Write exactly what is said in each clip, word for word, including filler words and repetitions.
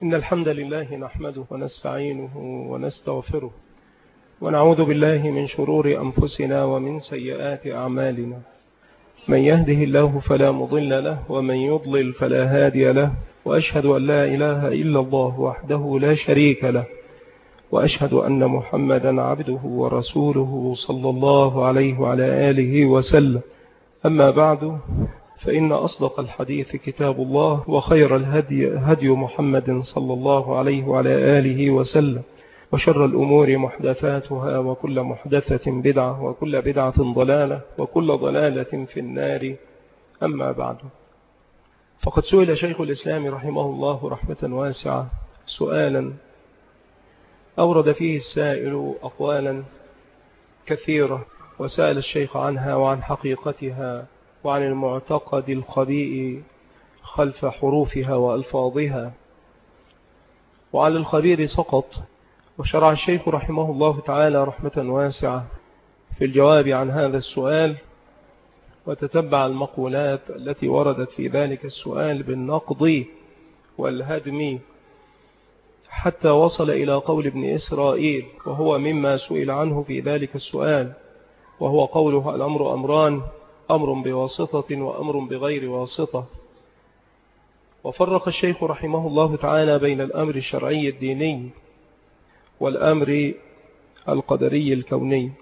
إن الحمد لله نحمده ونستعينه ونستغفره ونعوذ بالله من شرور أنفسنا ومن سيئات أعمالنا. من يهده الله فلا مضل له ومن يضلل فلا هادي له، وأشهد أن لا إله إلا الله وحده لا شريك له، وأشهد أن محمدا عبده ورسوله صلى الله عليه وعلى آله وسلم. أما بعد، فإن أصدق الحديث كتاب الله، وخير الهدي هدي محمد صلى الله عليه وعلى آله وسلم، وشر الأمور محدثاتها، وكل محدثة بدعة، وكل بدعة ضلالة، وكل ضلالة في النار. أما بعد، فقد سئل شيخ الإسلام رحمه الله رحمة واسعة سؤالا أورد فيه السائل أقوالا كثيرة، وسأل الشيخ عنها وعن حقيقتها وعن المعتقد الخبيء خلف حروفها وألفاظها، وعلى الخبير سقط. وشرع الشيخ رحمه الله تعالى رحمة واسعة في الجواب عن هذا السؤال، وتتبع المقولات التي وردت في ذلك السؤال بالنقض والهدم، حتى وصل إلى قول ابن إسرائيل، وهو مما سئل عنه في ذلك السؤال، وهو قوله: الأمر أمران، أمر بواسطة وأمر بغير واسطة. وفرق الشيخ رحمه الله تعالى بين الأمر الشرعي الديني والأمر القدري الكوني،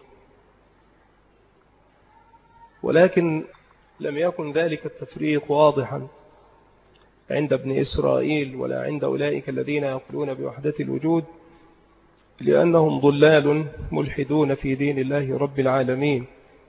ولكن لم يكن ذلك التفريق واضحا عند ابن إسرائيل ولا عند أولئك الذين يقولون بوحدة الوجود، لأنهم ضلال ملحدون في دين الله رب العالمين.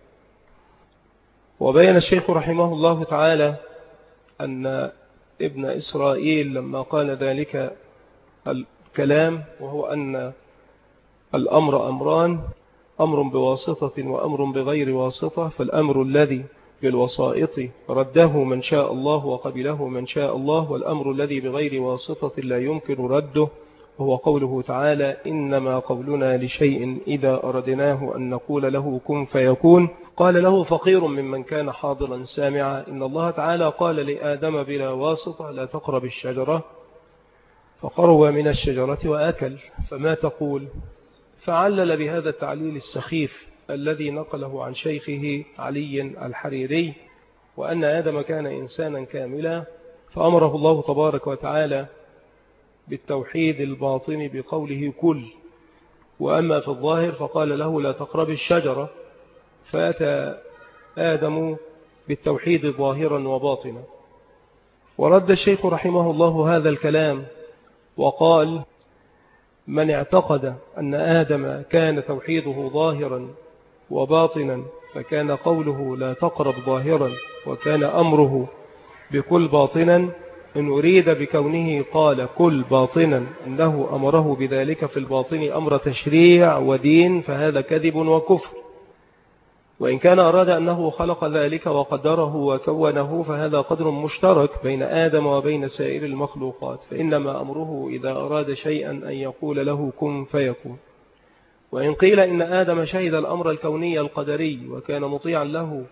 وبين الشيخ رحمه الله تعالى أن ابن إسرائيل لما قال ذلك الكلام، وهو أن الأمر أمران، أمر بواسطة وأمر بغير واسطة، فالأمر الذي بالوسائط رده من شاء الله وقبله من شاء الله، والأمر الذي بغير واسطة لا يمكن رده، وهو قوله تعالى: إنما قولنا لشيء إذا أردناه أن نقول له كن فيكون. قال له فقير ممن كان حاضرا سامعا: إن الله تعالى قال لآدم بلا واسطة لا تقرب الشجرة، فقرب من الشجرة وأكل، فما تقول؟ فعلل بهذا التعليل السخيف الذي نقله عن شيخه علي الحريري، وأن آدم كان إنسانا كاملا، فأمره الله تبارك وتعالى بالتوحيد الباطن بقوله كل، وأما في الظاهر فقال له لا تقرب الشجرة، فأتى آدم بالتوحيد ظاهرا وباطنا. ورد الشيخ رحمه الله هذا الكلام وقال: من اعتقد أن آدم كان توحيده ظاهرا وباطنا، فكان قوله لا تقرب ظاهرا، وكان أمره بكل باطنا، إن أريد بكونه قال كل باطنا إنه أمره بذلك في الباطن أمر تشريع ودين، فهذا كذب وكفر. وإن كان أراد أنه خلق ذلك وقدره وكونه، فهذا قدر مشترك بين آدم وبين سائر المخلوقات، فإنما أمره إذا أراد شيئا أن يقول له كن فيكون. وإن قيل إن آدم شهد الأمر الكوني القدري وكان مطيعا له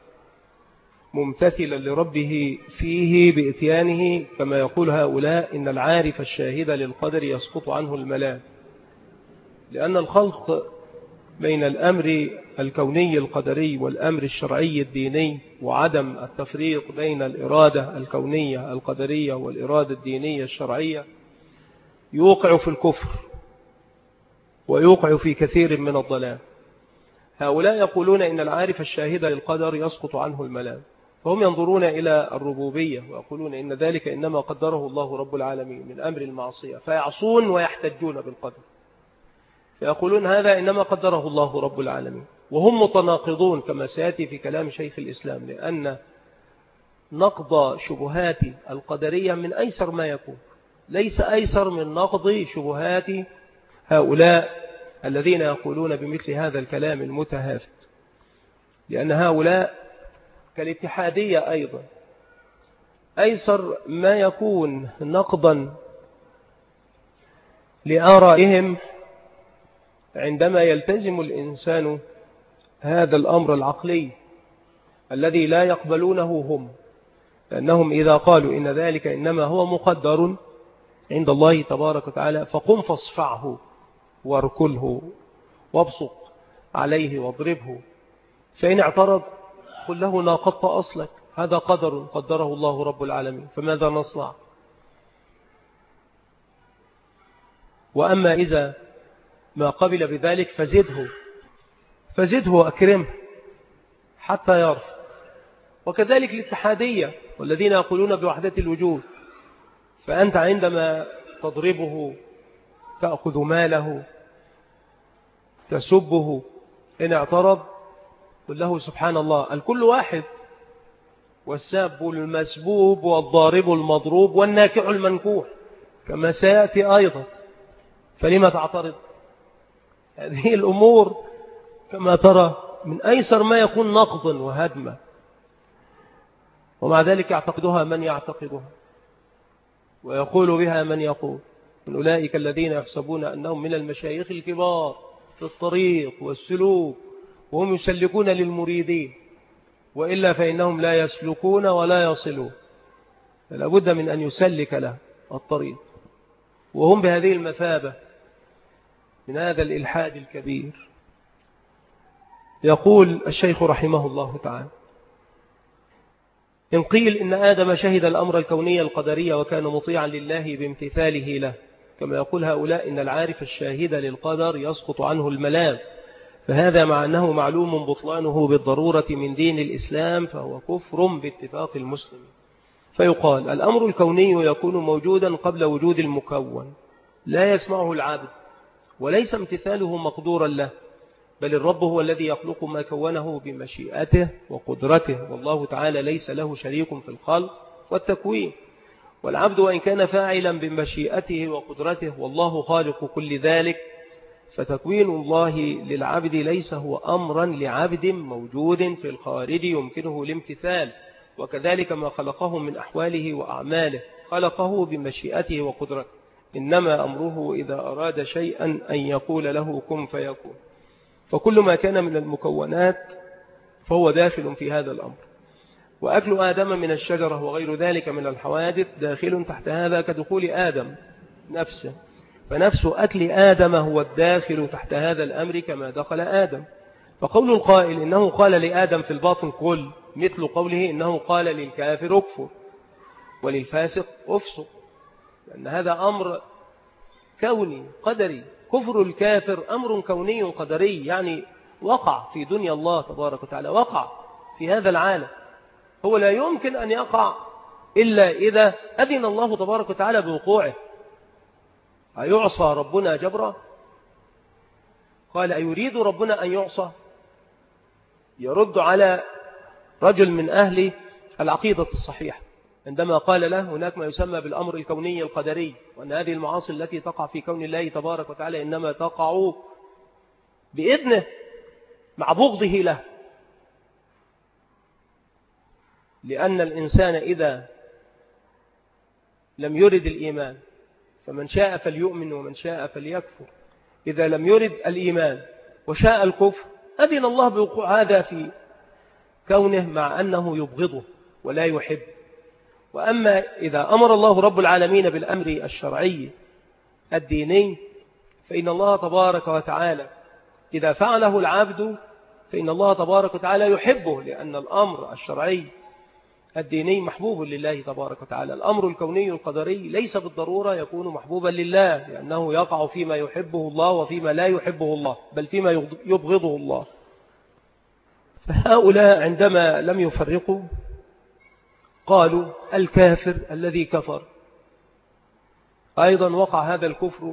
ممتثلا لربه فيه بإتيانه، كما يقول هؤلاء إن العارف الشاهد للقدر يسقط عنه الملام، لأن الخلط بين الأمر الكوني القدري والأمر الشرعي الديني، وعدم التفريق بين الإرادة الكونية القدرية والإرادة الدينية الشرعية، يوقع في الكفر ويوقع في كثير من الضلال. هؤلاء يقولون إن العارف الشاهد للقدر يسقط عنه الملام، فهم ينظرون إلى الربوبية ويقولون إن ذلك إنما قدره الله رب العالمين من أمر المعصية، فيعصون ويحتجون بالقدر، فيقولون هذا إنما قدره الله رب العالمين، وهم متناقضون كما سيأتي في كلام شيخ الإسلام، لأن نقض شبهات القدرية من أيسر ما يكون، ليس أيسر من نقض شبهات هؤلاء الذين يقولون بمثل هذا الكلام المتهافت، لأن هؤلاء كالاتحادية أيضا أيسر ما يكون نقضا لآرائهم عندما يلتزم الإنسان هذا الأمر العقلي الذي لا يقبلونه هم، لأنهم إذا قالوا إن ذلك إنما هو مقدر عند الله تبارك وتعالى، فقم فاصفعه واركله وابصق عليه واضربه، فإن اعترض قل له ناقضت أصلك، هذا قدر قدره الله رب العالمين، فماذا نصنع؟ وأما إذا ما قبل بذلك فزده فزده وأكرمه حتى يرفض. وكذلك الاتحادية والذين يقولون بوحدة الوجود، فأنت عندما تضربه تأخذ ماله تسبه، إن اعترض قل له سبحان الله، الكل واحد، والساب المسبوب والضارب المضروب والناكع المنكوح كما سيأتي أيضا، فلما تعترض؟ هذه الأمور كما ترى من أيسر ما يكون نقضا وهدما، ومع ذلك يعتقدها من يعتقدها ويقول بها من يقول، من أولئك الذين يحسبون أنهم من المشايخ الكبار في الطريق والسلوك وهم يسلكون للمريدين، وإلا فإنهم لا يسلكون ولا يصلون، فلا بد من أن يسلك له الطريق، وهم بهذه المثابة من هذا الإلحاد الكبير. يقول الشيخ رحمه الله تعالى: إن قيل إن آدم شهد الأمر الكوني القدري وكان مطيعا لله بامتثاله له، كما يقول هؤلاء إن العارف الشاهد للقدر يسقط عنه الملام، فهذا مع أنه معلوم بطلانه بالضرورة من دين الإسلام فهو كفر باتفاق المسلم. فيقال الأمر الكوني يكون موجودا قبل وجود المكون، لا يسمعه العبد وليس امتثاله مقدورا له، بل الرب هو الذي يخلق ما كونه بمشيئته وقدرته، والله تعالى ليس له شريك في الخلق والتكوين، والعبد وإن كان فاعلا بمشيئته وقدرته والله خالق كل ذلك، فتكوين الله للعبد ليس هو أمرا لعبد موجود في الخارج يمكنه الامتثال، وكذلك ما خلقه من أحواله وأعماله خلقه بمشيئته وقدرته، إنما أمره إذا أراد شيئا أن يقول له كن فيكون، فكل ما كان من المكونات فهو داخل في هذا الأمر. وأكل آدم من الشجرة وغير ذلك من الحوادث داخل تحت هذا كدخول آدم نفسه، فنفس أكل آدم هو الداخل تحت هذا الأمر كما دخل آدم. فقول القائل إنه قال لآدم في الباطن قل، مثل قوله إنه قال للكافر اكفر وللفاسق افسق، لأن هذا أمر كوني قدري. كفر الكافر أمر كوني قدري، يعني وقع في دنيا الله تبارك وتعالى، وقع في هذا العالم، هو لا يمكن أن يقع إلا إذا أذن الله تبارك وتعالى بوقوعه. أيعصى ربنا جبرا؟ قال أيريد ربنا أن يعصى؟ يرد على رجل من أهل العقيدة الصحيحة عندما قال له هناك ما يسمى بالأمر الكوني القدري، وأن هذه المعاصي التي تقع في كون الله تبارك وتعالى إنما تقع بإذنه مع بغضه له، لأن الإنسان إذا لم يرد الإيمان فمن شاء فليؤمن ومن شاء فليكفر، إذا لم يرد الإيمان وشاء الكفر أذن الله بوقوع هذا في كونه مع أنه يبغضه ولا يحب. وأما إذا أمر الله رب العالمين بالأمر الشرعي الديني فإن الله تبارك وتعالى إذا فعله العبد فإن الله تبارك وتعالى يحبه، لأن الأمر الشرعي الديني محبوب لله تبارك وتعالى. الأمر الكوني القدري ليس بالضرورة يكون محبوبا لله، لأنه يقع فيما يحبه الله وفيما لا يحبه الله، بل فيما يبغضه الله. فهؤلاء عندما لم يفرقوا قالوا الكافر الذي كفر أيضا وقع هذا الكفر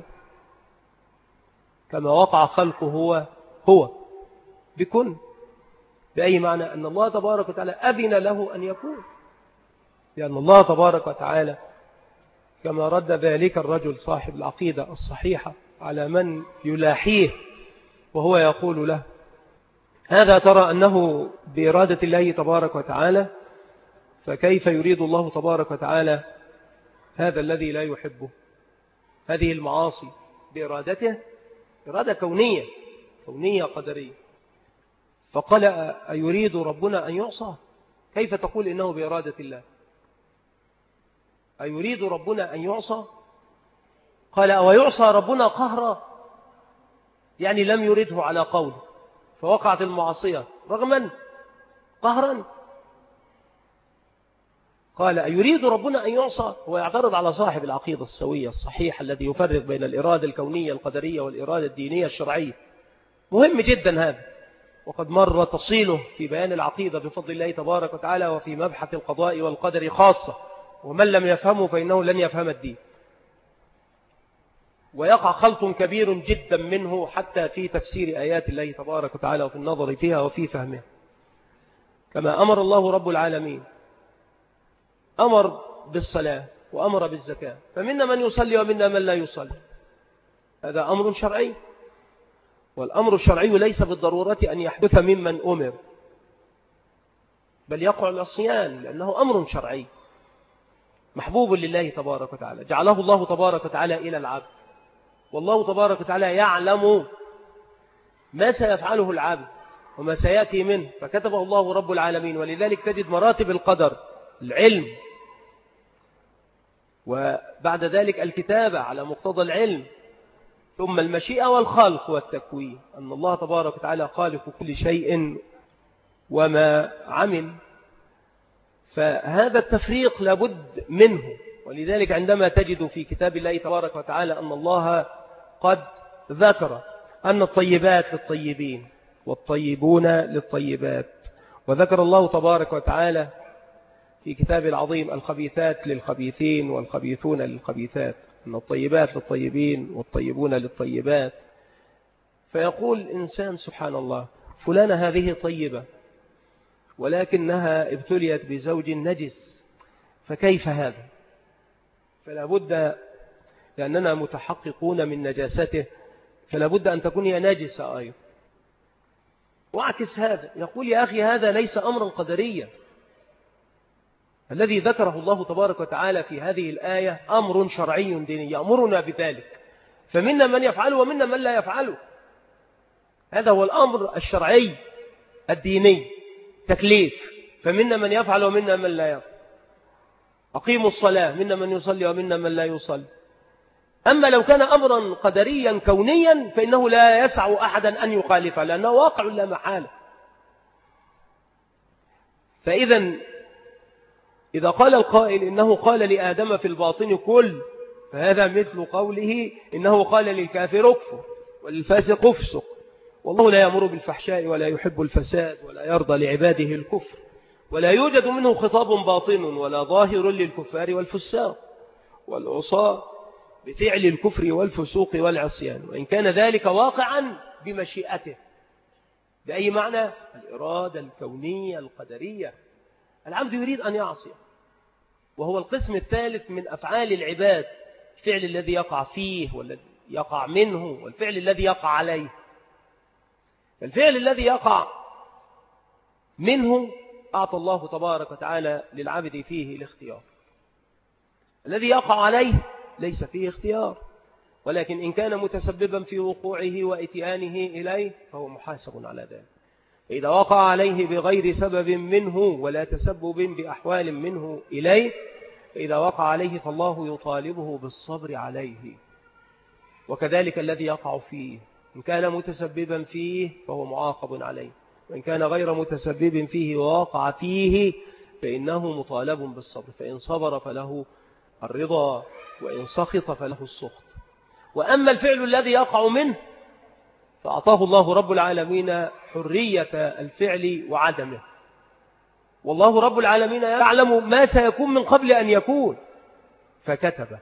كما وقع خلقه هو هو بكن، بأي معنى أن الله تبارك وتعالى أذن له أن يكون، لأن الله تبارك وتعالى كما رد ذلك الرجل صاحب العقيدة الصحيحة على من يلاحيه وهو يقول له هذا ترى أنه بإرادة الله تبارك وتعالى، فكيف يريد الله تبارك وتعالى هذا الذي لا يحبه؟ هذه المعاصي بإرادته إرادة كونية كونية قدرية. فقال أيريد ربنا أن يعصى؟ كيف تقول إنه بإرادة الله؟ أيريد ربنا أن يعصى؟ قال أو يعصى ربنا قهرا، يعني لم يرده على قوله فوقعت المعصية رغما قهرا. قال أيريد ربنا أن يعصى؟ هو يعترض على صاحب العقيدة السوية الصحيح الذي يفرق بين الإرادة الكونية القدرية والإرادة الدينية الشرعية. مهم جدا هذا، وقد مر تفصيله في بيان العقيدة بفضل الله تبارك وتعالى وفي مبحث القضاء والقدر خاصة، ومن لم يفهمه فإنه لن يفهم الدين، ويقع خلط كبير جدا منه حتى في تفسير آيات الله تبارك وتعالى وفي النظر فيها وفي فهمها. كما أمر الله رب العالمين أمر بالصلاة وأمر بالزكاة، فمنا من يصلي ومنا من لا يصلي، هذا أمر شرعي، والأمر الشرعي ليس بالضرورة أن يحدث ممن أمر، بل يقع العصيان لأنه أمر شرعي محبوب لله تبارك وتعالى، جعله الله تبارك وتعالى إلى العبد، والله تبارك وتعالى يعلم ما سيفعله العبد وما سيأتي منه، فكتبه الله رب العالمين. ولذلك تجد مراتب القدر: العلم، وبعد ذلك الكتابة على مقتضى العلم، ثم المشيئة والخلق والتكوين، أن الله تبارك وتعالى خالق كل شيء وما عمل. فهذا التفريق لابد منه، ولذلك عندما تجد في كتاب الله تبارك وتعالى أن الله قد ذكر أن الطيبات للطيبين والطيبون للطيبات، وذكر الله تبارك وتعالى في كتاب العظيم الخبيثات للخبيثين والخبيثون للخبيثات، أن الطيبات للطيبين والطيبون للطيبات، فيقول الإنسان سبحان الله فلانة هذه طيبة ولكنها ابتليت بزوج نجس، فكيف هذا؟ فلا بد، لأننا متحققون من نجاسته، فلا بد أن تكون هي نجسة أيضا. واعكس هذا، يقول يا أخي هذا ليس أمرا قدريا، الذي ذكره الله تبارك وتعالى في هذه الآية أمر شرعي ديني يأمرنا بذلك، فمنا من يفعله ومنا من لا يفعله. هذا هو الأمر الشرعي الديني، تكليف، فمنا من يفعل ومنا من لا يفعل. أقيموا الصلاة، منا من يصلي ومنا من لا يصلي. أما لو كان أمرا قدريا كونيا فإنه لا يسع أحدا أن يخالفه، لأنه واقع لا محالة. فإذا إذا قال القائل إنه قال لآدم في الباطن كل، فهذا مثل قوله إنه قال للكافر اكفر وللفاسق افسق، والله لا يأمر بالفحشاء ولا يحب الفساد ولا يرضى لعباده الكفر، ولا يوجد منه خطاب باطن ولا ظاهر للكفار والفساق والعصاة بفعل الكفر والفسوق والعصيان، وإن كان ذلك واقعا بمشيئته. بأي معنى؟ الإرادة الكونية القدرية. العبد يريد أن يعصي، وهو القسم الثالث من أفعال العباد، الفعل الذي يقع فيه والذي يقع منه والفعل الذي يقع عليه. الفعل الذي يقع منه أعطى الله تبارك وتعالى للعبد فيه الاختيار، الذي يقع عليه ليس فيه اختيار، ولكن إن كان متسببا في وقوعه وإتيانه إليه فهو محاسب على ذلك. إذا وقع عليه بغير سبب منه ولا تسبب بأحوال منه إليه، فإذا وقع عليه فالله يطالبه بالصبر عليه. وكذلك الذي يقع فيه إن كان متسببا فيه فهو معاقب عليه، وإن كان غير متسبب فيه ووقع فيه فإنه مطالب بالصبر، فإن صبر فله الرضا وإن سخط فله السخط. وأما الفعل الذي يقع منه فأعطاه الله رب العالمين حرية الفعل وعدمه، والله رب العالمين يعلم ما سيكون من قبل أن يكون فكتبه،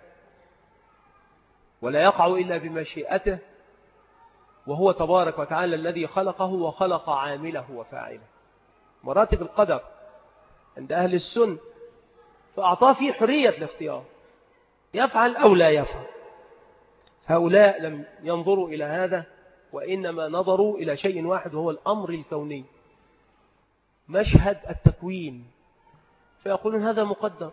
ولا يقع إلا بمشيئته، وهو تبارك وتعالى الذي خلقه وخلق عامله وفاعله. مراتب القدر عند أهل السنة، فأعطاه فيه حرية الاختيار، يفعل أو لا يفعل. هؤلاء لم ينظروا إلى هذا، وإنما نظروا إلى شيء واحد وهو الأمر الكوني، مشهد التكوين، فيقولون هذا مقدر،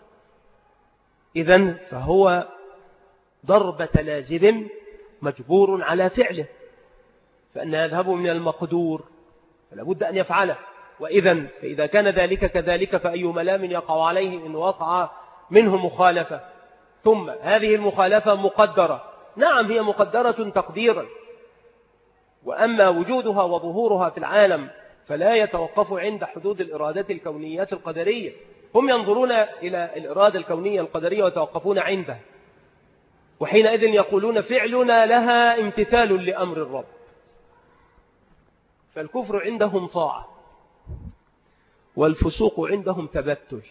إذن فهو ضربة لازم مجبور على فعله، فأن يذهب من المقدور فلا بد أن يفعله. وإذن فإذا كان ذلك كذلك فأي ملام يقع عليه إن وقع منه مخالفة، ثم هذه المخالفة مقدرة، نعم هي مقدرة تقديرا، وأما وجودها وظهورها في العالم فلا يتوقف عند حدود الإرادات الكونيات القدرية. هم ينظرون إلى الإرادة الكونية القدرية ويتوقفون عندها، وحينئذ يقولون فعلنا لها امتثال لأمر الرب. فالكفر عندهم طاعة، والفسوق عندهم تبتل،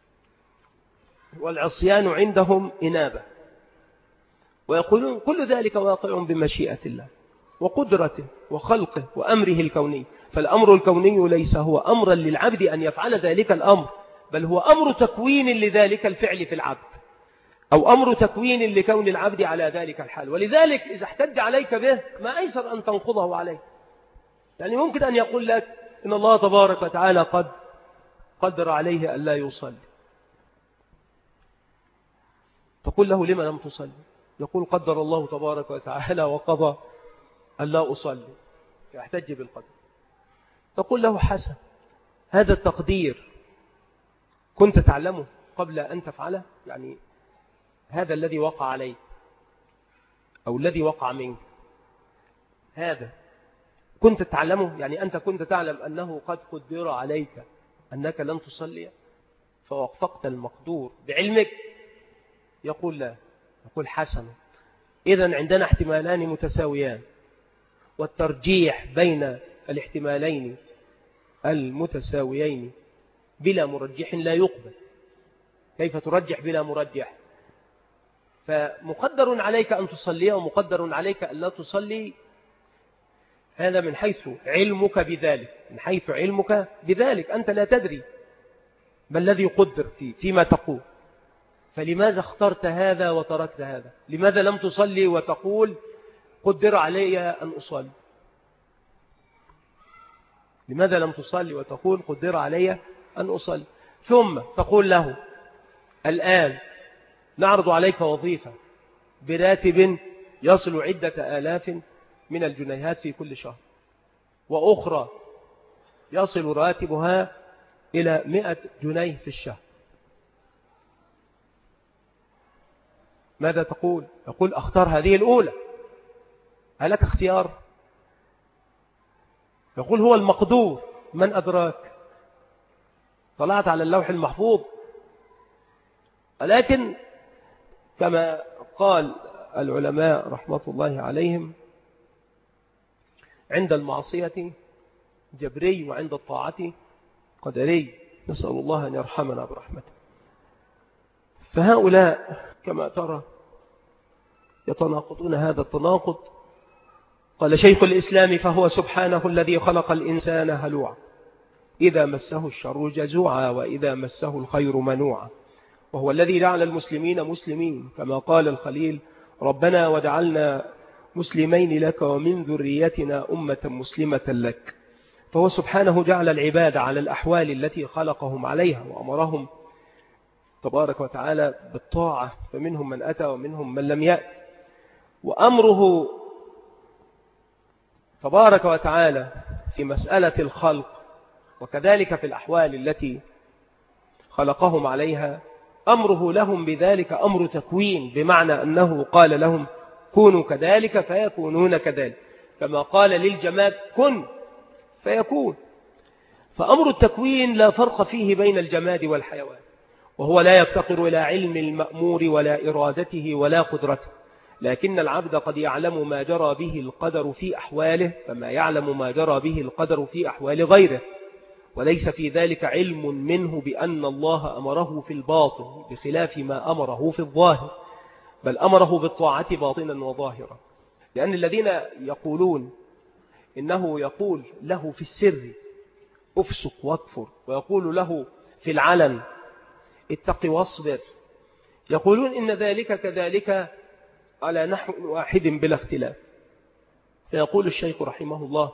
والعصيان عندهم إنابة، ويقولون كل ذلك واقع بمشيئة الله وقدرته وخلقه وأمره الكوني. فالأمر الكوني ليس هو أمرا للعبد أن يفعل ذلك الأمر، بل هو أمر تكوين لذلك الفعل في العبد، أو أمر تكوين لكون العبد على ذلك الحال. ولذلك إذا احتج عليك به ما أيسر أن تنقضه عليه. يعني ممكن أن يقول لك إن الله تبارك وتعالى قد قدر عليه أن لا يصلي، تقول له لما لم تصلي؟ يقول قدر الله تبارك وتعالى وقضى أن لا أصلي، يحتج بالقدر. تقول له حسن، هذا التقدير كنت تعلمه قبل أن تفعله؟ يعني هذا الذي وقع عليك أو الذي وقع منك، هذا كنت تعلمه؟ يعني أنت كنت تعلم أنه قد قدر عليك أنك لن تصلي فوافقت المقدور بعلمك؟ يقول لا. يقول حسن، إذن عندنا احتمالان متساويان، والترجيح بين الاحتمالين المتساويين بلا مرجح لا يقبل. كيف ترجح بلا مرجح؟ فمقدر عليك أن تصلي ومقدر عليك أن لا تصلي، هذا من حيث علمك بذلك، من حيث علمك بذلك أنت لا تدري ما الذي قدر فيه فيما تقول. فلماذا اخترت هذا وتركت هذا؟ لماذا لم تصلي وتقول قدر علي أن أصلي؟ لماذا لم تصلي وتقول قدر علي أن أصلي؟ ثم تقول له الآن نعرض عليك وظيفة براتب يصل عدة آلاف من الجنيهات في كل شهر، وأخرى يصل راتبها إلى مئة جنيه في الشهر، ماذا تقول؟ يقول أختار هذه الأولى. هل لك اختيار؟ يقول هو المقدور، من أدراك؟ طلعت على اللوح المحفوظ. لكن كما قال العلماء رحمة الله عليهم، عند المعصية جبري وعند الطاعة قدري، نسأل الله أن يرحمنا برحمته. فهؤلاء كما ترى يتناقضون هذا التناقض. قال شيخ الإسلام فهو سبحانه الذي خلق الإنسان هلوعا، إذا مسه الشر جزوعا وإذا مسه الخير منوعا، وهو الذي جعل المسلمين مسلمين، كما قال الخليل ربنا وجعلنا مسلمين لك ومن ذريتنا أمة مسلمة لك. فهو سبحانه جعل العباد على الأحوال التي خلقهم عليها، وأمرهم تبارك وتعالى بالطاعة، فمنهم من أتى ومنهم من لم يأت. وأمره تبارك وتعالى في مسألة الخلق وكذلك في الأحوال التي خلقهم عليها، أمره لهم بذلك أمر تكوين، بمعنى أنه قال لهم كونوا كذلك فيكونون كذلك، كما قال للجماد كن فيكون. فأمر التكوين لا فرق فيه بين الجماد والحيوان، وهو لا يفتقر إلى علم المأمور ولا إرادته ولا قدرته، لكن العبد قد يعلم ما جرى به القدر في أحواله كما يعلم ما جرى به القدر في أحوال غيره، وليس في ذلك علم منه بأن الله أمره في الباطن بخلاف ما أمره في الظاهر، بل أمره بالطاعة باطنا وظاهرا. لأن الذين يقولون إنه يقول له في السر أفسق واكفر، ويقول له في العلن اتق واصبر، يقولون إن ذلك كذلك على نحو واحد بلا اختلاف. فيقول الشيخ رحمه الله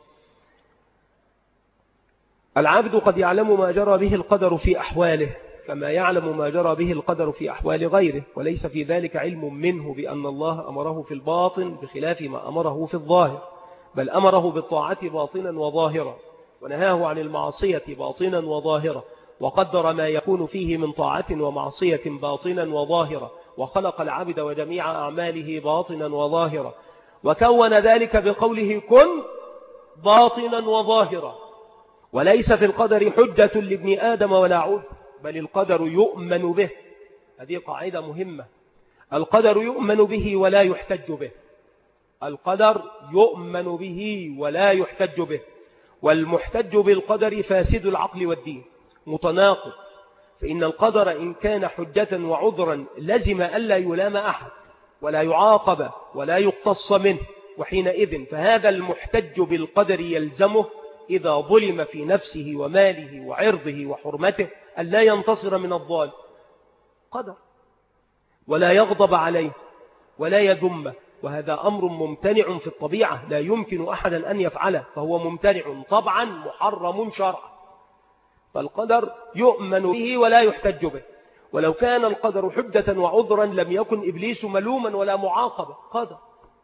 العبد قد يعلم ما جرى به القدر في أحواله كما يعلم ما جرى به القدر في أحوال غيره، وليس في ذلك علم منه بأن الله أمره في الباطن بخلاف ما أمره في الظاهر، بل أمره بالطاعة باطنا وظاهرا، ونهاه عن المعصية باطنا وظاهرا، وقدر ما يكون فيه من طاعة ومعصية باطنا وظاهرا، وخلق العبد وجميع أعماله باطنا وظاهرا، وكون ذلك بقوله كن باطنا وظاهرا. وليس في القدر حجة لابن آدم ولا عذر، بل القدر يؤمن به. هذه قاعدة مهمة، القدر يؤمن به ولا يحتج به. القدر يؤمن به ولا يحتج به، والمحتج بالقدر فاسد العقل والدين متناقض. فإن القدر إن كان حجة وعذرا لزم ألا يلام أحد ولا يعاقب ولا يقتص منه، وحينئذ فهذا المحتج بالقدر يلزمه إذا ظلم في نفسه وماله وعرضه وحرمته أن لا ينتصر من الظالم، قدر، ولا يغضب عليه ولا يذمه، وهذا أمر ممتنع في الطبيعة لا يمكن أحدا أن يفعله، فهو ممتنع طبعا محرم شرعا. فالقدر يؤمن به ولا يحتج به. ولو كان القدر حجة وعذرا لم يكن إبليس ملوما ولا معاقبا، قدر.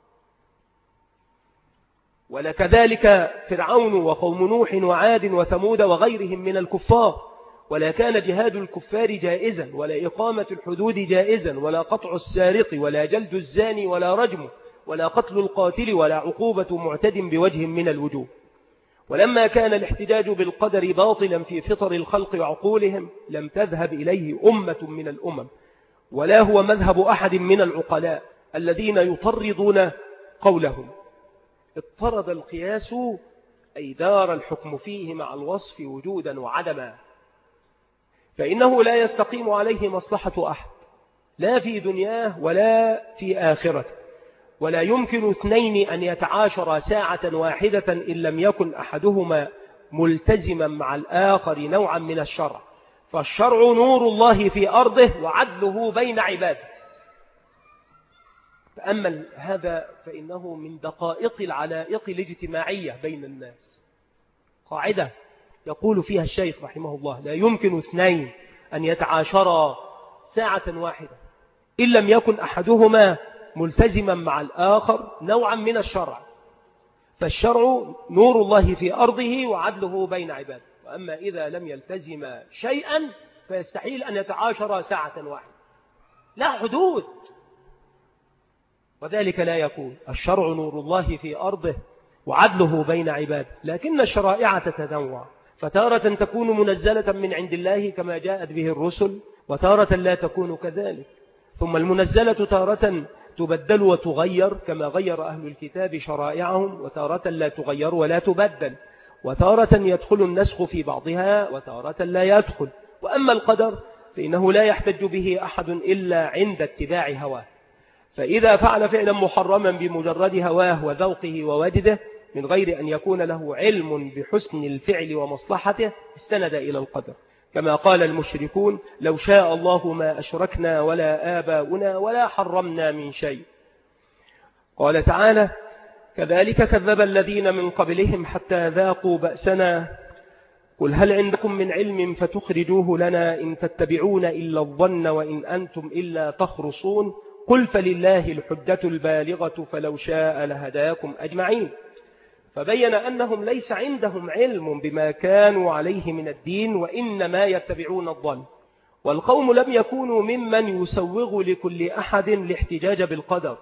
ولكذلك فرعون وقوم نوح وعاد وثمود وغيرهم من الكفار، ولا كان جهاد الكفار جائزا، ولا إقامة الحدود جائزا، ولا قطع السارق، ولا جلد الزاني، ولا رجم، ولا قتل القاتل، ولا عقوبة معتد بوجه من الوجوه. ولما كان الاحتجاج بالقدر باطلا في فطر الخلق وعقولهم لم تذهب إليه أمة من الأمم، ولا هو مذهب أحد من العقلاء الذين يطردون قولهم. اضطرد القياس أي دار الحكم فيه مع الوصف وجودا وعدما، فإنه لا يستقيم عليه مصلحة أحد لا في دنياه ولا في آخرته، ولا يمكن اثنين أن يتعاشرا ساعة واحدة إن لم يكن أحدهما ملتزما مع الآخر نوعا من الشرع. فالشرع نور الله في أرضه وعدله بين عباده. فأما هذا فإنه من دقائق العلائق الاجتماعية بين الناس، قاعدة يقول فيها الشيخ رحمه الله: لا يمكن اثنين أن يتعاشرا ساعة واحدة إن لم يكن أحدهما ملتزما مع الآخر نوعا من الشرع. فالشرع نور الله في أرضه وعدله بين عباده، وأما إذا لم يلتزم شيئا فيستحيل أن يتعاشر ساعة واحدة، لا حدود، وذلك لا يكون. الشرع نور الله في أرضه وعدله بين عباده، لكن الشرائع تتنوع، فتارة تكون منزلة من عند الله كما جاءت به الرسل، وتارة لا تكون كذلك. ثم المنزلة تارة تبدل وتغير كما غير أهل الكتاب شرائعهم، وتارة لا تغير ولا تبدل، وتارة يدخل النسخ في بعضها وتارة لا يدخل. وأما القدر فإنه لا يحتج به أحد إلا عند اتباع هواه، فإذا فعل فعلا محرما بمجرد هواه وذوقه ووجده من غير أن يكون له علم بحسن الفعل ومصلحته استند إلى القدر، كما قال المشركون: لو شاء الله ما أشركنا ولا آباؤنا ولا حرمنا من شيء. قال تعالى: كذلك كذب الذين من قبلهم حتى ذاقوا بأسنا قل هل عندكم من علم فتخرجوه لنا إن تتبعون إلا الظن وإن أنتم إلا تخرصون قل فلله الحجة البالغة فلو شاء لهداكم أجمعين. فبين أنهم ليس عندهم علم بما كانوا عليه من الدين، وإنما يتبعون الظن. والقوم لم يكونوا ممن يسوغ لكل أحد الاحتجاج بالقدر.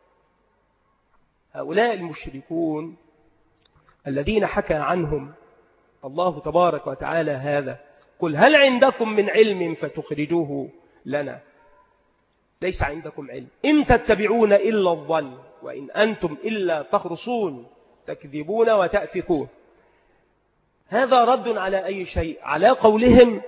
هؤلاء المشركون الذين حكى عنهم الله تبارك وتعالى هذا: قل هل عندكم من علم فتخرجوه لنا، ليس عندكم علم، إن تتبعون إلا الظن وإن أنتم إلا تخرصون، تكذبون وتأفكون. هذا رد على أي شيء؟ على قولهم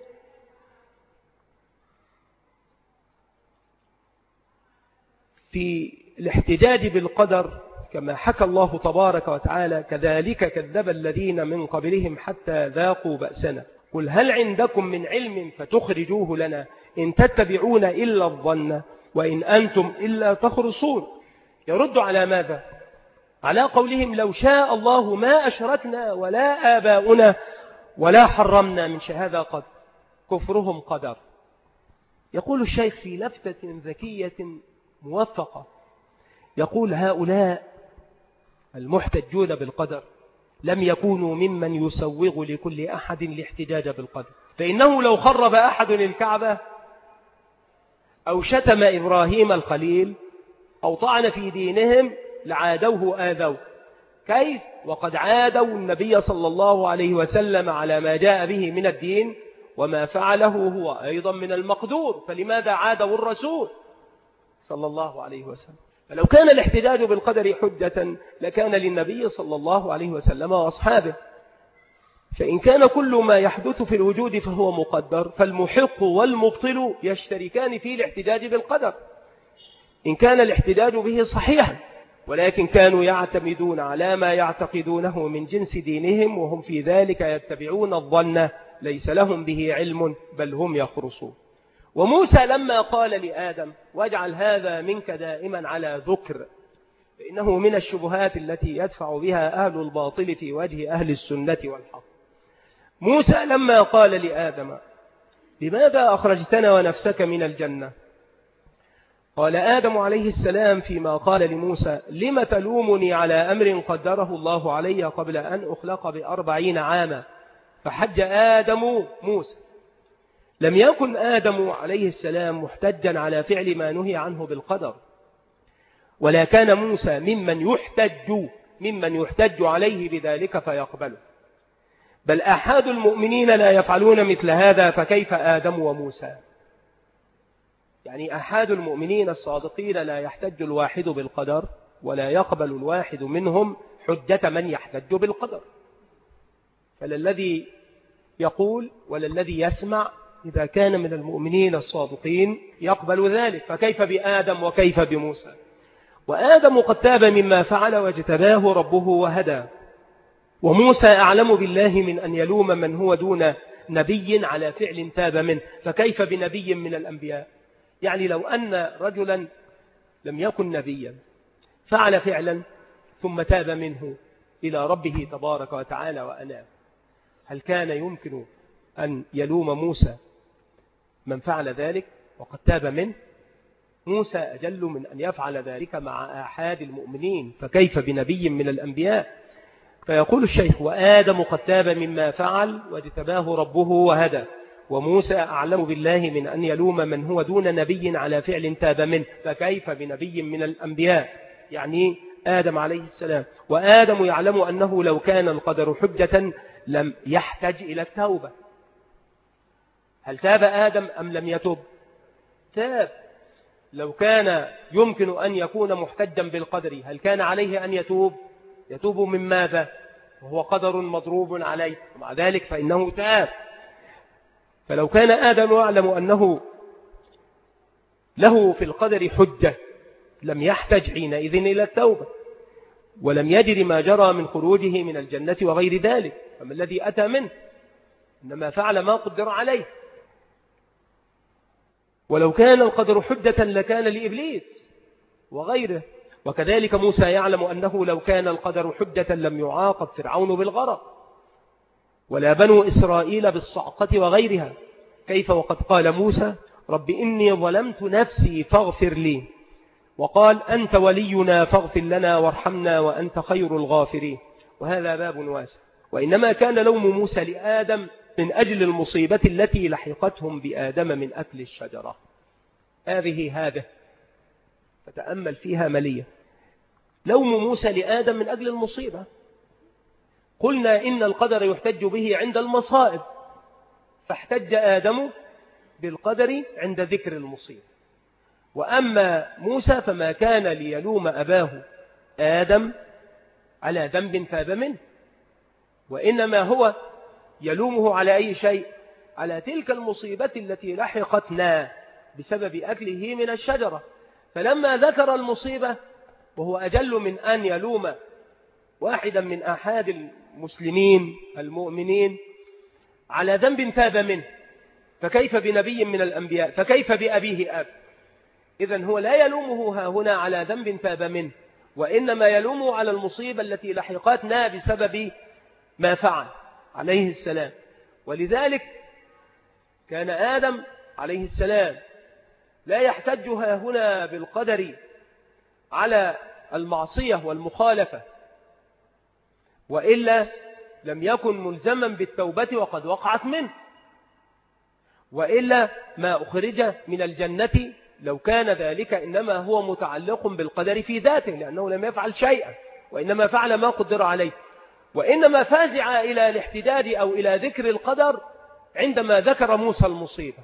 في الاحتجاج بالقدر كما حكى الله تبارك وتعالى: كذلك كذب الذين من قبلهم حتى ذاقوا بأسنا قل هل عندكم من علم فتخرجوه لنا إن تتبعون إلا الظن وإن أنتم إلا تخرصون. يرد على ماذا؟ على قولهم: لو شاء الله ما أشركنا ولا آباؤنا ولا حرمنا من شيء. هذا قدر، كفرهم قدر. يقول الشيخ في لفتة ذكية موفقة، يقول: هؤلاء المحتجون بالقدر لم يكونوا ممن يسوغ لكل أحد الاحتجاج بالقدر، فإنه لو خرب أحد الكعبة أو شتم إبراهيم الخليل أو طعن في دينهم لعادوه آذوه. كيف وقد عادوا النبي صلى الله عليه وسلم على ما جاء به من الدين، وما فعله هو أيضا من المقدور، فلماذا عادوا الرسول صلى الله عليه وسلم؟ فلو كان الاحتجاج بالقدر حجة لكان للنبي صلى الله عليه وسلم وأصحابه. فإن كان كل ما يحدث في الوجود فهو مقدر، فالمحق والمبطل يشتركان في الاحتجاج بالقدر إن كان الاحتجاج به صحيحا، ولكن كانوا يعتمدون على ما يعتقدونه من جنس دينهم، وهم في ذلك يتبعون الظن ليس لهم به علم بل هم يخرصون. وموسى لما قال لآدم واجعل هذا منك دائما على ذكر، فإنه من الشبهات التي يدفع بها أهل الباطل في وجه أهل السنة والحق. موسى لما قال لآدم لماذا أخرجتنا ونفسك من الجنة؟ قال آدم عليه السلام فيما قال لموسى لم تلومني على أمر قدره الله علي قبل أن أخلق بأربعين عاما؟ فحج آدم موسى. لم يكن آدم عليه السلام محتجا على فعل ما نهي عنه بالقدر، ولا كان موسى ممن يحتج ممن يحتج عليه بذلك فيقبله، بل أحد المؤمنين لا يفعلون مثل هذا، فكيف آدم وموسى؟ يعني أحد المؤمنين الصادقين لا يحتج الواحد بالقدر، ولا يقبل الواحد منهم حجة من يحتج بالقدر، فلا الذي يقول ولا الذي يسمع إذا كان من المؤمنين الصادقين يقبل ذلك، فكيف بآدم وكيف بموسى؟ وآدم قد تاب مما فعل واجتباه ربه وهدى، وموسى أعلم بالله من أن يلوم من هو دون نبي على فعل تاب منه، فكيف بنبي من الأنبياء؟ يعني لو أن رجلا لم يكن نبيا فعل فعلا ثم تاب منه إلى ربه تبارك وتعالى وأناب، هل كان يمكن أن يلوم موسى من فعل ذلك وقد تاب منه؟ موسى أجل من أن يفعل ذلك مع آحاد المؤمنين، فكيف بنبي من الأنبياء؟ فيقول الشيخ وآدم قد تاب مما فعل واجتباه ربه وهدى، وموسى أعلم بالله من أن يلوم من هو دون نبي على فعل تاب منه، فكيف بنبي من الأنبياء؟ يعني آدم عليه السلام. وآدم يعلم أنه لو كان القدر حجة لم يحتج إلى التوبة. هل تاب آدم أم لم يتب؟ تاب. لو كان يمكن أن يكون محتجا بالقدر هل كان عليه أن يتوب؟ يتوب من ماذا؟ وهو قدر مضروب عليه، ومع ذلك فإنه تاب. فلو كان آدم يعلم أنه له في القدر حجة لم يحتج حينئذ إلى التوبة، ولم يجري ما جرى من خروجه من الجنة وغير ذلك، فما الذي أتى منه؟ إنما فعل ما قدر عليه. ولو كان القدر حجة لكان لإبليس وغيره. وكذلك موسى يعلم أنه لو كان القدر حجة لم يعاقب فرعون بالغرق ولا بنو إسرائيل بالصعقة وغيرها. كيف وقد قال موسى رب إني ظلمت نفسي فاغفر لي، وقال أنت ولينا فاغفر لنا وارحمنا وأنت خير الغافرين. وهذا باب واسع. وإنما كان لوم موسى لآدم من أجل المصيبة التي لحقتهم بآدم من أكل الشجرة. هذه هذا فتأمل فيها مليا. لوم موسى لآدم من أجل المصيبة. قلنا إن القدر يحتج به عند المصائب، فاحتج آدم بالقدر عند ذكر المصيبة. وأما موسى فما كان ليلوم أباه آدم على ذنب تاب منه، وإنما هو يلومه على أي شيء؟ على تلك المصيبة التي لحقتنا بسبب أكله من الشجرة. فلما ذكر المصيبة وهو أجل من أن يلوم واحدا من أحد المسلمين المؤمنين على ذنب تاب منه، فكيف بنبي من الأنبياء؟ فكيف بأبيه آدم؟ إذن هو لا يلومه ها هنا على ذنب تاب منه، وإنما يلومه على المصيبة التي لحقتنا بسبب ما فعل عليه السلام. ولذلك كان آدم عليه السلام لا يحتج ها هنا بالقدر على المعصية والمخالفة، وإلا لم يكن ملزما بالتوبة وقد وقعت منه، وإلا ما أخرج من الجنة لو كان ذلك إنما هو متعلق بالقدر في ذاته، لأنه لم يفعل شيئا وإنما فعل ما قدر عليه، وإنما فازع إلى الاحتجاج أو إلى ذكر القدر عندما ذكر موسى المصيبة،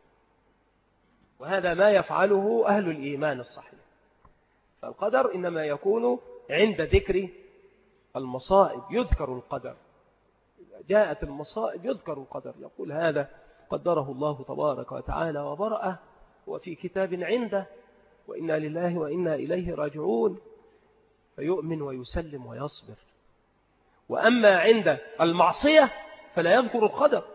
وهذا ما يفعله أهل الإيمان الصحيح. فالقدر إنما يكون عند ذكر المصائب، يذكر القدر، جاءت المصائب يذكر القدر، يقول هذا قدره الله تبارك وتعالى وبرأه وفي كتاب عنده وإنا لله وإنا إليه راجعون، فيؤمن ويسلم ويصبر. وأما عند المعصية فلا يذكر القدر،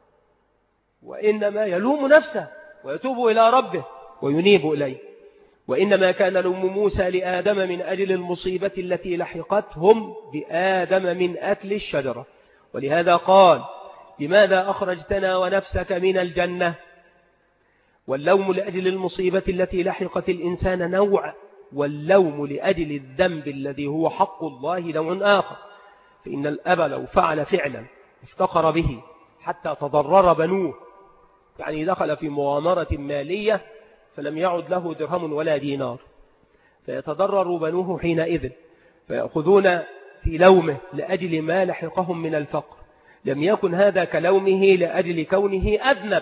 وإنما يلوم نفسه ويتوب إلى ربه وينيب إليه. وإنما كان لوم موسى لآدم من أجل المصيبة التي لحقتهم بآدم من أكل الشجرة، ولهذا قال لماذا أخرجتنا ونفسك من الجنة؟ واللوم لأجل المصيبة التي لحقت الإنسان نوع، واللوم لأجل الذنب الذي هو حق الله نوع آخر. فإن الأب لو فعل فعلا افتقر به حتى تضرر بنوه، يعني دخل في مغامرة مالية فلم يعد له درهم ولا دينار، فيتضرر بنوه حينئذ، فيأخذون في لومه لأجل ما لحقهم من الفقر، لم يكن هذا كلومه لأجل كونه أذنب،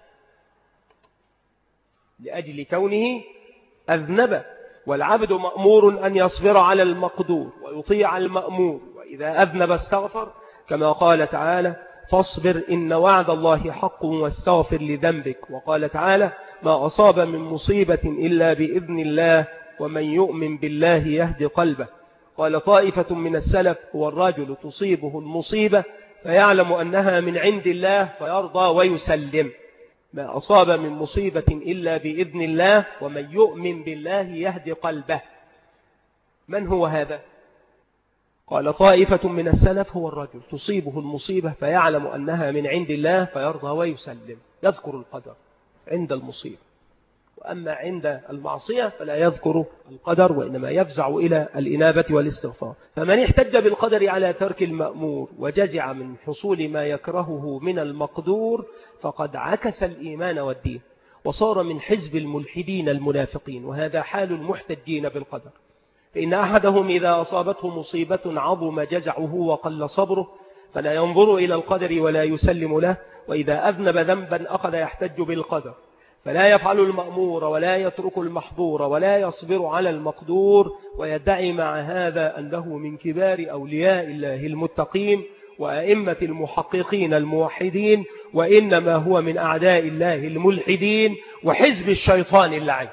لأجل كونه أذنب. والعبد مأمور أن يصبر على المقدور ويطيع المأمور، وإذا أذنب استغفر، كما قال تعالى فاصبر إن وعد الله حق واستغفر لذنبك. وقال تعالى ما أصاب من مصيبة إلا بإذن الله ومن يؤمن بالله يهدي قلبه. قال طائفة من السلف هو الرجل تصيبه المصيبة فيعلم أنها من عند الله فيرضى ويسلم. ما أصاب من مصيبة إلا بإذن الله ومن يؤمن بالله يهدي قلبه. من هو هذا؟ قال طائفة من السلف هو الرجل تصيبه المصيبة فيعلم أنها من عند الله فيرضى ويسلم، يذكر القدر عند المصيبة. وأما عند المعصية فلا يذكر القدر، وإنما يفزع إلى الإنابة والاستغفار. فمن احتج بالقدر على ترك المأمور وجزع من حصول ما يكرهه من المقدور فقد عكس الإيمان والدين وصار من حزب الملحدين المنافقين، وهذا حال المحتجين بالقدر. فإن أحدهم إذا أصابته مصيبة عظم جزعه وقل صبره فلا ينظر إلى القدر ولا يسلم له، وإذا أذنب ذنبا أخذ يحتج بالقدر فلا يفعل المأمور ولا يترك المحظور ولا يصبر على المقدور، ويدعي مع هذا أنه من كبار أولياء الله المتقين وأئمة المحققين الموحدين، وإنما هو من أعداء الله الملحدين وحزب الشيطان اللعين،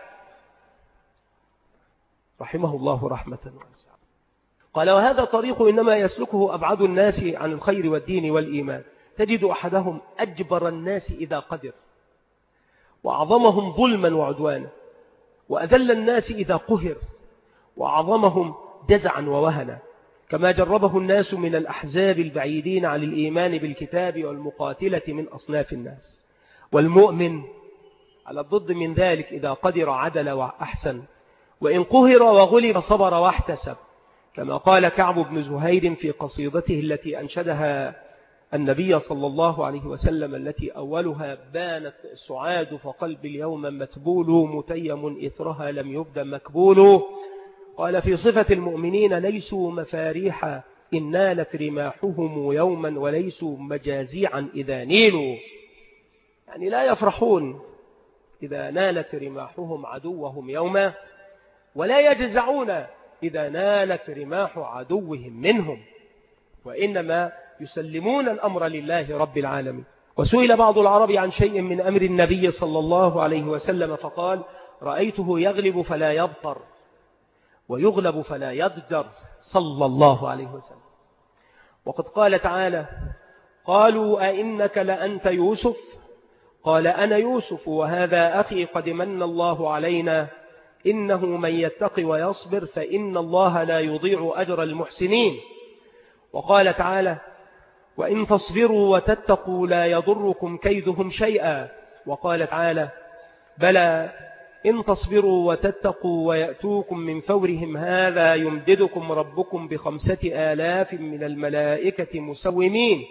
رحمه الله رحمة واسعة. قال وهذا طريق إنما يسلكه أبعد الناس عن الخير والدين والإيمان. تجد أحدهم أجبر الناس إذا قدر، وأعظمهم ظلما وعدوانا، وأذل الناس إذا قهر، وأعظمهم جزعا ووهنا، كما جربه الناس من الأحزاب البعيدين عن الإيمان بالكتاب والمقاتلة من أصناف الناس. والمؤمن على الضد من ذلك إذا قدر عدل وأحسن، وإن قهر وغلب صبر واحتسب، كما قال كعب بن زهير في قصيدته التي أنشدها النبي صلى الله عليه وسلم، التي أولها بانت السعاد فقلب اليوم متبول متيم إثرها لم يبد مكبول. قال في صفة المؤمنين ليسوا مفاريح إن نالت رماحهم يوما وليسوا مجازيعا إذا نيلوا، يعني لا يفرحون إذا نالت رماحهم عدوهم يوما، ولا يجزعون إذا نالت رماح عدوهم منهم، وإنما يسلمون الأمر لله رب العالمين. وسئل بعض العرب عن شيء من أمر النبي صلى الله عليه وسلم فقال رأيته يغلب فلا يبطر ويغلب فلا يضجر صلى الله عليه وسلم. وقد قال تعالى قالوا أئنك لأنت يوسف قال أنا يوسف وهذا أخي قد من الله علينا إنه من يتق ويصبر فإن الله لا يضيع أجر المحسنين. وقال تعالى وإن تصبروا وتتقوا لا يضركم كيدهم شيئا. وقال تعالى بلى إن تصبروا وتتقوا ويأتوكم من فورهم هذا يمددكم ربكم بخمسة آلاف من الملائكة مسومين.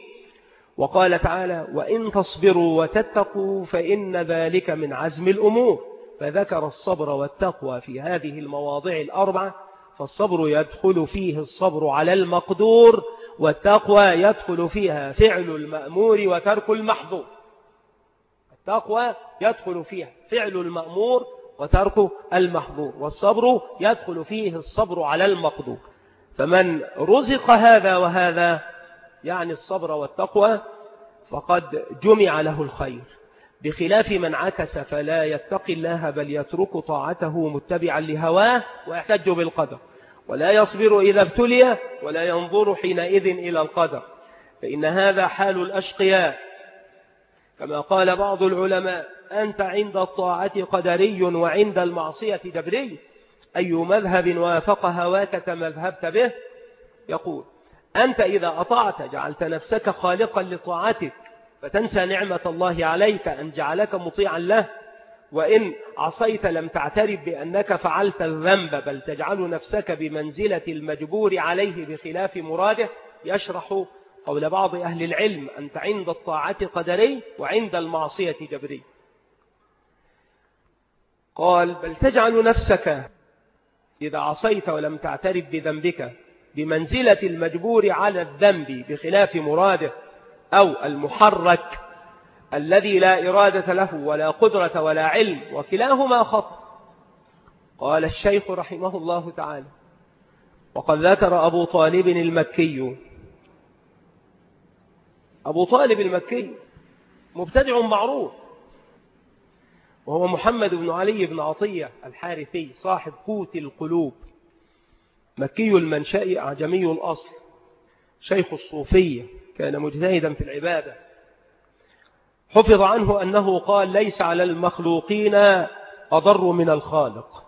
وقال تعالى وإن تصبروا وتتقوا فإن ذلك من عزم الأمور. فذكر الصبر والتقوى في هذه المواضع الأربعة، فالصبر يدخل فيه الصبر على المقدور، والتقوى يدخل فيها فعل المأمور وترك المحظور. التقوى يدخل فيها فعل المأمور وترك المحظور، والصبر يدخل فيه الصبر على المقدور. فمن رزق هذا وهذا يعني الصبر والتقوى فقد جمع له الخير، بخلاف من عكس فلا يتقي الله بل يترك طاعته متبعا لهواه ويحتج بالقدر، ولا يصبر إذا ابتلي ولا ينظر حينئذ إلى القدر، فإن هذا حال الأشقياء. كما قال بعض العلماء: أنت عند الطاعة قدري وعند المعصية جبري، أي مذهب وافق هواك مذهبت به. يقول: أنت إذا أطعت جعلت نفسك خالقا لطاعتك، فتنسى نعمة الله عليك أن جعلك مطيعا له، وإن عصيت لم تعترف بأنك فعلت الذنب، بل تجعل نفسك بمنزلة المجبور عليه بخلاف مراده. يشرح قول بعض أهل العلم: أنت عند الطاعة قدري وعند المعصية جبري. قال: بل تجعل نفسك إذا عصيت ولم تعترف بذنبك بمنزلة المجبور على الذنب بخلاف مراده، أو المحرك الذي لا إرادة له ولا قدرة ولا علم، وكلاهما خطأ. قال الشيخ رحمه الله تعالى: وقد ذكر أبو طالب المكي. أبو طالب المكي مبتدع معروف، وهو محمد بن علي بن عطية الحارثي صاحب قوت القلوب، مكي المنشأ أعجمي الأصل، شيخ الصوفية، كان مجتهدا في العبادة. حفظ عنه أنه قال: ليس على المخلوقين أضر من الخالق،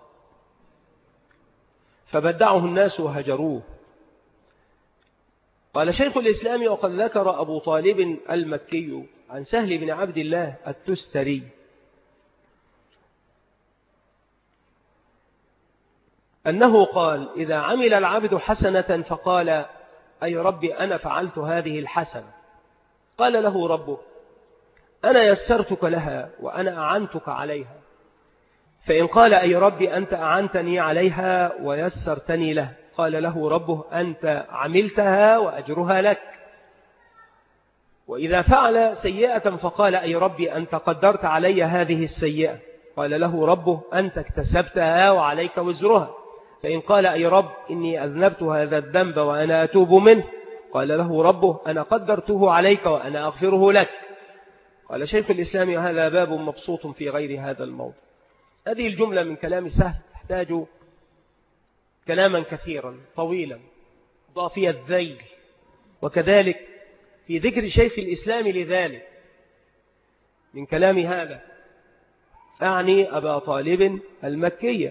فبدعه الناس وهجروه. قال شيخ الإسلام: وقد ذكر أبو طالب المكي عن سهل بن عبد الله التستري أنه قال: إذا عمل العبد حسنة فقال: أي ربي أنا فعلت هذه الحسنة، قال له ربه: أنا يسرتك لها وأنا أعنتك عليها. فإن قال: أي ربي أنت أعنتني عليها ويسرتني له، قال له ربه: أنت عملتها وأجرها لك. وإذا فعل سيئة فقال: أي ربي أنت قدرت علي هذه السيئة، قال له ربه: أنت اكتسبتها وعليك وزرها. فإن قال: أي رب إني أذنبت هذا الذنب وأنا أتوب منه، قال له ربه: أنا قدرته عليك وأنا أغفره لك. قال شيخ الإسلام: هذا باب مبسوط في غير هذا الموضع. هذه الجملة من كلام سهل تحتاج كلاما كثيرا طويلا ضافي الذيل، وكذلك في ذكر شيخ الإسلام لذلك من كلام هذا أعني أبا طالب المكية.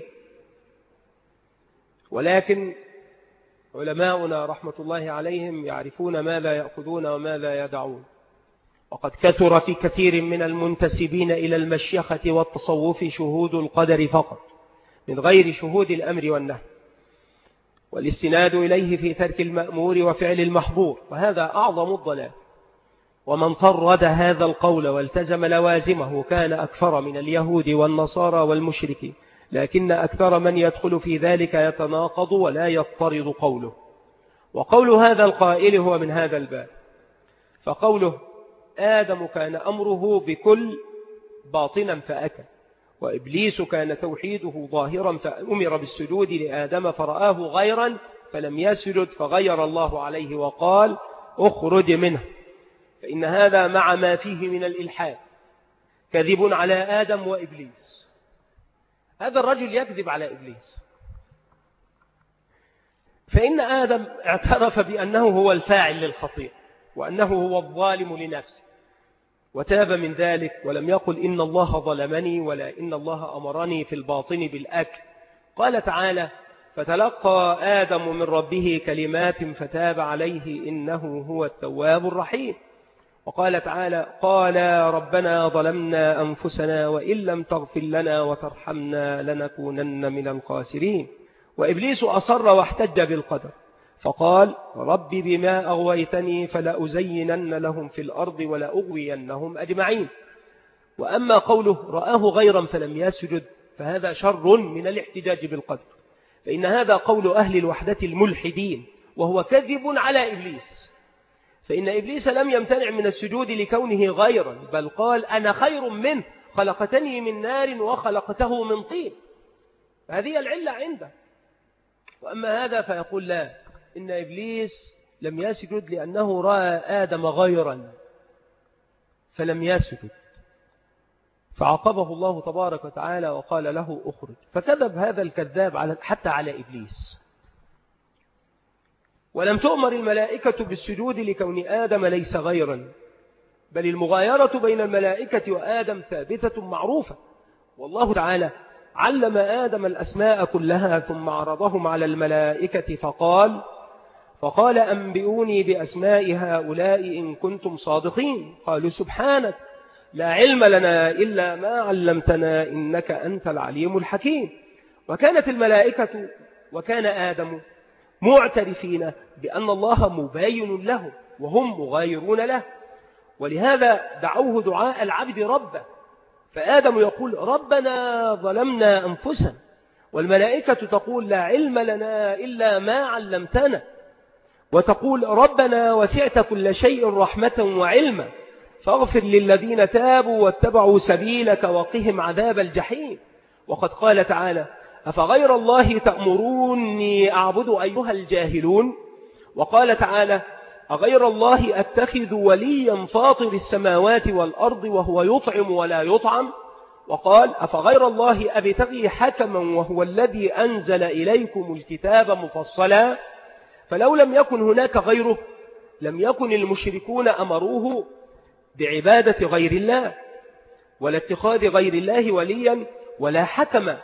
ولكن علماؤنا رحمة الله عليهم يعرفون ما لا يأخذون وما لا يدعون، وقد كثر في كثير من المنتسبين إلى المشيخة والتصوف شهود القدر فقط من غير شهود الأمر والنهي، والاستناد إليه في ترك المأمور وفعل المحظور، وهذا أعظم الضلال. ومن طرد هذا القول والتزم لوازمه كان أكثر من اليهود والنصارى والمشركين، لكن أكثر من يدخل في ذلك يتناقض ولا يضطرد قوله. وقول هذا القائل هو من هذا الباب، فقوله: آدم كان أمره بكل باطنا فأكل، وإبليس كان توحيده ظاهرا فأمر بالسجود لآدم فرآه غيرا فلم يسجد فغير الله عليه وقال: اخرج منه. فإن هذا مع ما فيه من الإلحاد كذب على آدم وإبليس. هذا الرجل يكذب على إبليس، فإن آدم اعترف بأنه هو الفاعل للخطيئة وأنه هو الظالم لنفسه وتاب من ذلك، ولم يقل إن الله ظلمني ولا إن الله أمرني في الباطن بالأكل. قال تعالى: فتلقى آدم من ربه كلمات فتاب عليه إنه هو التواب الرحيم. وقال تعالى: قال ربنا ظلمنا أنفسنا وإن لم تغفر لنا وترحمنا لنكونن من الخاسرين. وإبليس أصر واحتج بالقدر فقال: ربي بما أغويتني فلأزينن لهم في الأرض ولأغوينهم أجمعين. وأما قوله رآه غيرا فلم يسجد فهذا شر من الاحتجاج بالقدر، فإن هذا قول أهل الوحدة الملحدين، وهو كذب على إبليس، فإن إبليس لم يمتنع من السجود لكونه غيرا، بل قال أنا خير منه، خلقتني من نار وخلقته من طين، هذه العلة عنده. وأما هذا فيقول لا، إن إبليس لم يسجد لأنه رأى آدم غيرا فلم يسجد، فعاقبه الله تبارك وتعالى وقال له أخرج، فكذب هذا الكذاب حتى على إبليس. ولم تؤمر الملائكة بالسجود لكون آدم ليس غيرا، بل المغايرة بين الملائكة وآدم ثابتة معروفة، والله تعالى علم آدم الأسماء كلها ثم عرضهم على الملائكة فقال فقال أنبئوني بأسماء هؤلاء إن كنتم صادقين، قالوا سبحانك لا علم لنا إلا ما علمتنا إنك أنت العليم الحكيم. وكانت الملائكة وكان آدم معترفين بأن الله مباين له وهم مغايرون له، ولهذا دعوه دعاء العبد ربه، فآدم يقول ربنا ظلمنا أنفسنا، والملائكة تقول لا علم لنا إلا ما علمتنا، وتقول ربنا وسعت كل شيء رحمة وعلما فاغفر للذين تابوا واتبعوا سبيلك وقهم عذاب الجحيم. وقد قال تعالى أفغير الله تأمروني أعبد أيها الجاهلون، وقال تعالى أغير الله أتخذ وليا فاطر السماوات والأرض وهو يطعم ولا يطعم، وقال أفغير الله أبتغي حكما وهو الذي أنزل إليكم الكتاب مفصلا، فلو لم يكن هناك غيره لم يكن المشركون أمروه بعبادة غير الله ولا اتخاذ غير الله وليا ولا حكما،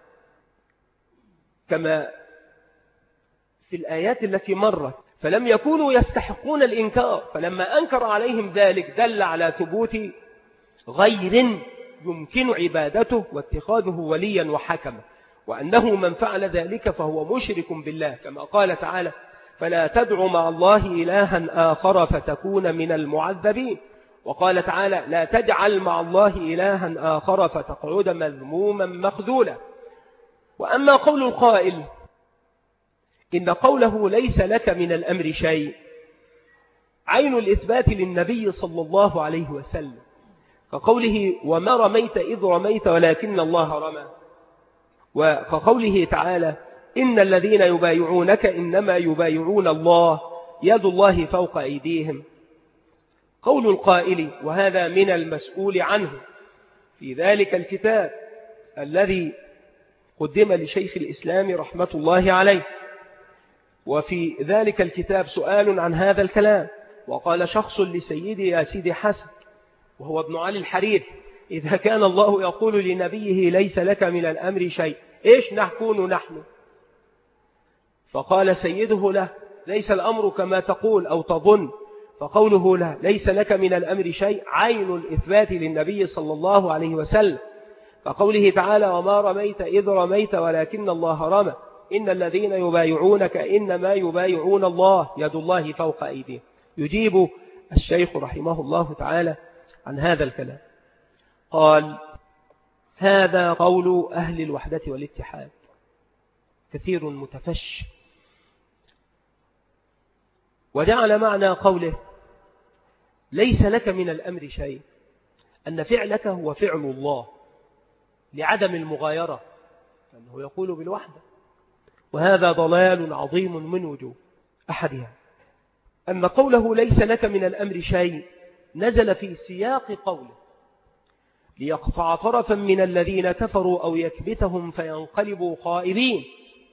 كما في الآيات التي مرت، فلم يكونوا يستحقون الإنكار، فلما أنكر عليهم ذلك دل على ثبوت غير يمكن عبادته واتخاذه وليا وحكما، وأنه من فعل ذلك فهو مشرك بالله، كما قال تعالى فلا تدع مع الله إلها آخر فتكون من المعذبين، وقال تعالى لا تجعل مع الله إلها آخر فتقعد مذموما مخذولا. وأما قول القائل إن قوله ليس لك من الأمر شيء عين الإثبات للنبي صلى الله عليه وسلم، كقوله وما رميت إذ رميت ولكن الله رمى، وكقوله تعالى إن الذين يبايعونك إنما يبايعون الله يد الله فوق أيديهم. قول القائل وهذا من المسؤول عنه في ذلك الكتاب الذي قدم لشيخ الإسلام رحمة الله عليه، وفي ذلك الكتاب سؤال عن هذا الكلام، وقال شخص لسيدي يا سيدي حسن وهو ابن علي الحرير إذا كان الله يقول لنبيه ليس لك من الأمر شيء إيش نكون نحن؟ فقال سيده له ليس الأمر كما تقول أو تظن، فقوله له ليس لك من الأمر شيء عين الإثبات للنبي صلى الله عليه وسلم، فقوله تعالى وما رميت إذ رميت ولكن الله رمى إن الذين يبايعونك إنما يبايعون الله يد الله فوق أيديهم. يجيب الشيخ رحمه الله تعالى عن هذا الكلام قال هذا قول أهل الوحدة والاتحاد كثير متفش، وجعل معنى قوله ليس لك من الأمر شيء أن فعلك هو فعل الله لعدم المغايرة، فإنه يقول بالوحدة، وهذا ضلال عظيم من وجوه. أحدها أن قوله ليس لك من الأمر شيء نزل في سياق قوله ليقطع طرفا من الذين كفروا أو يكبتهم فينقلبوا خائبين،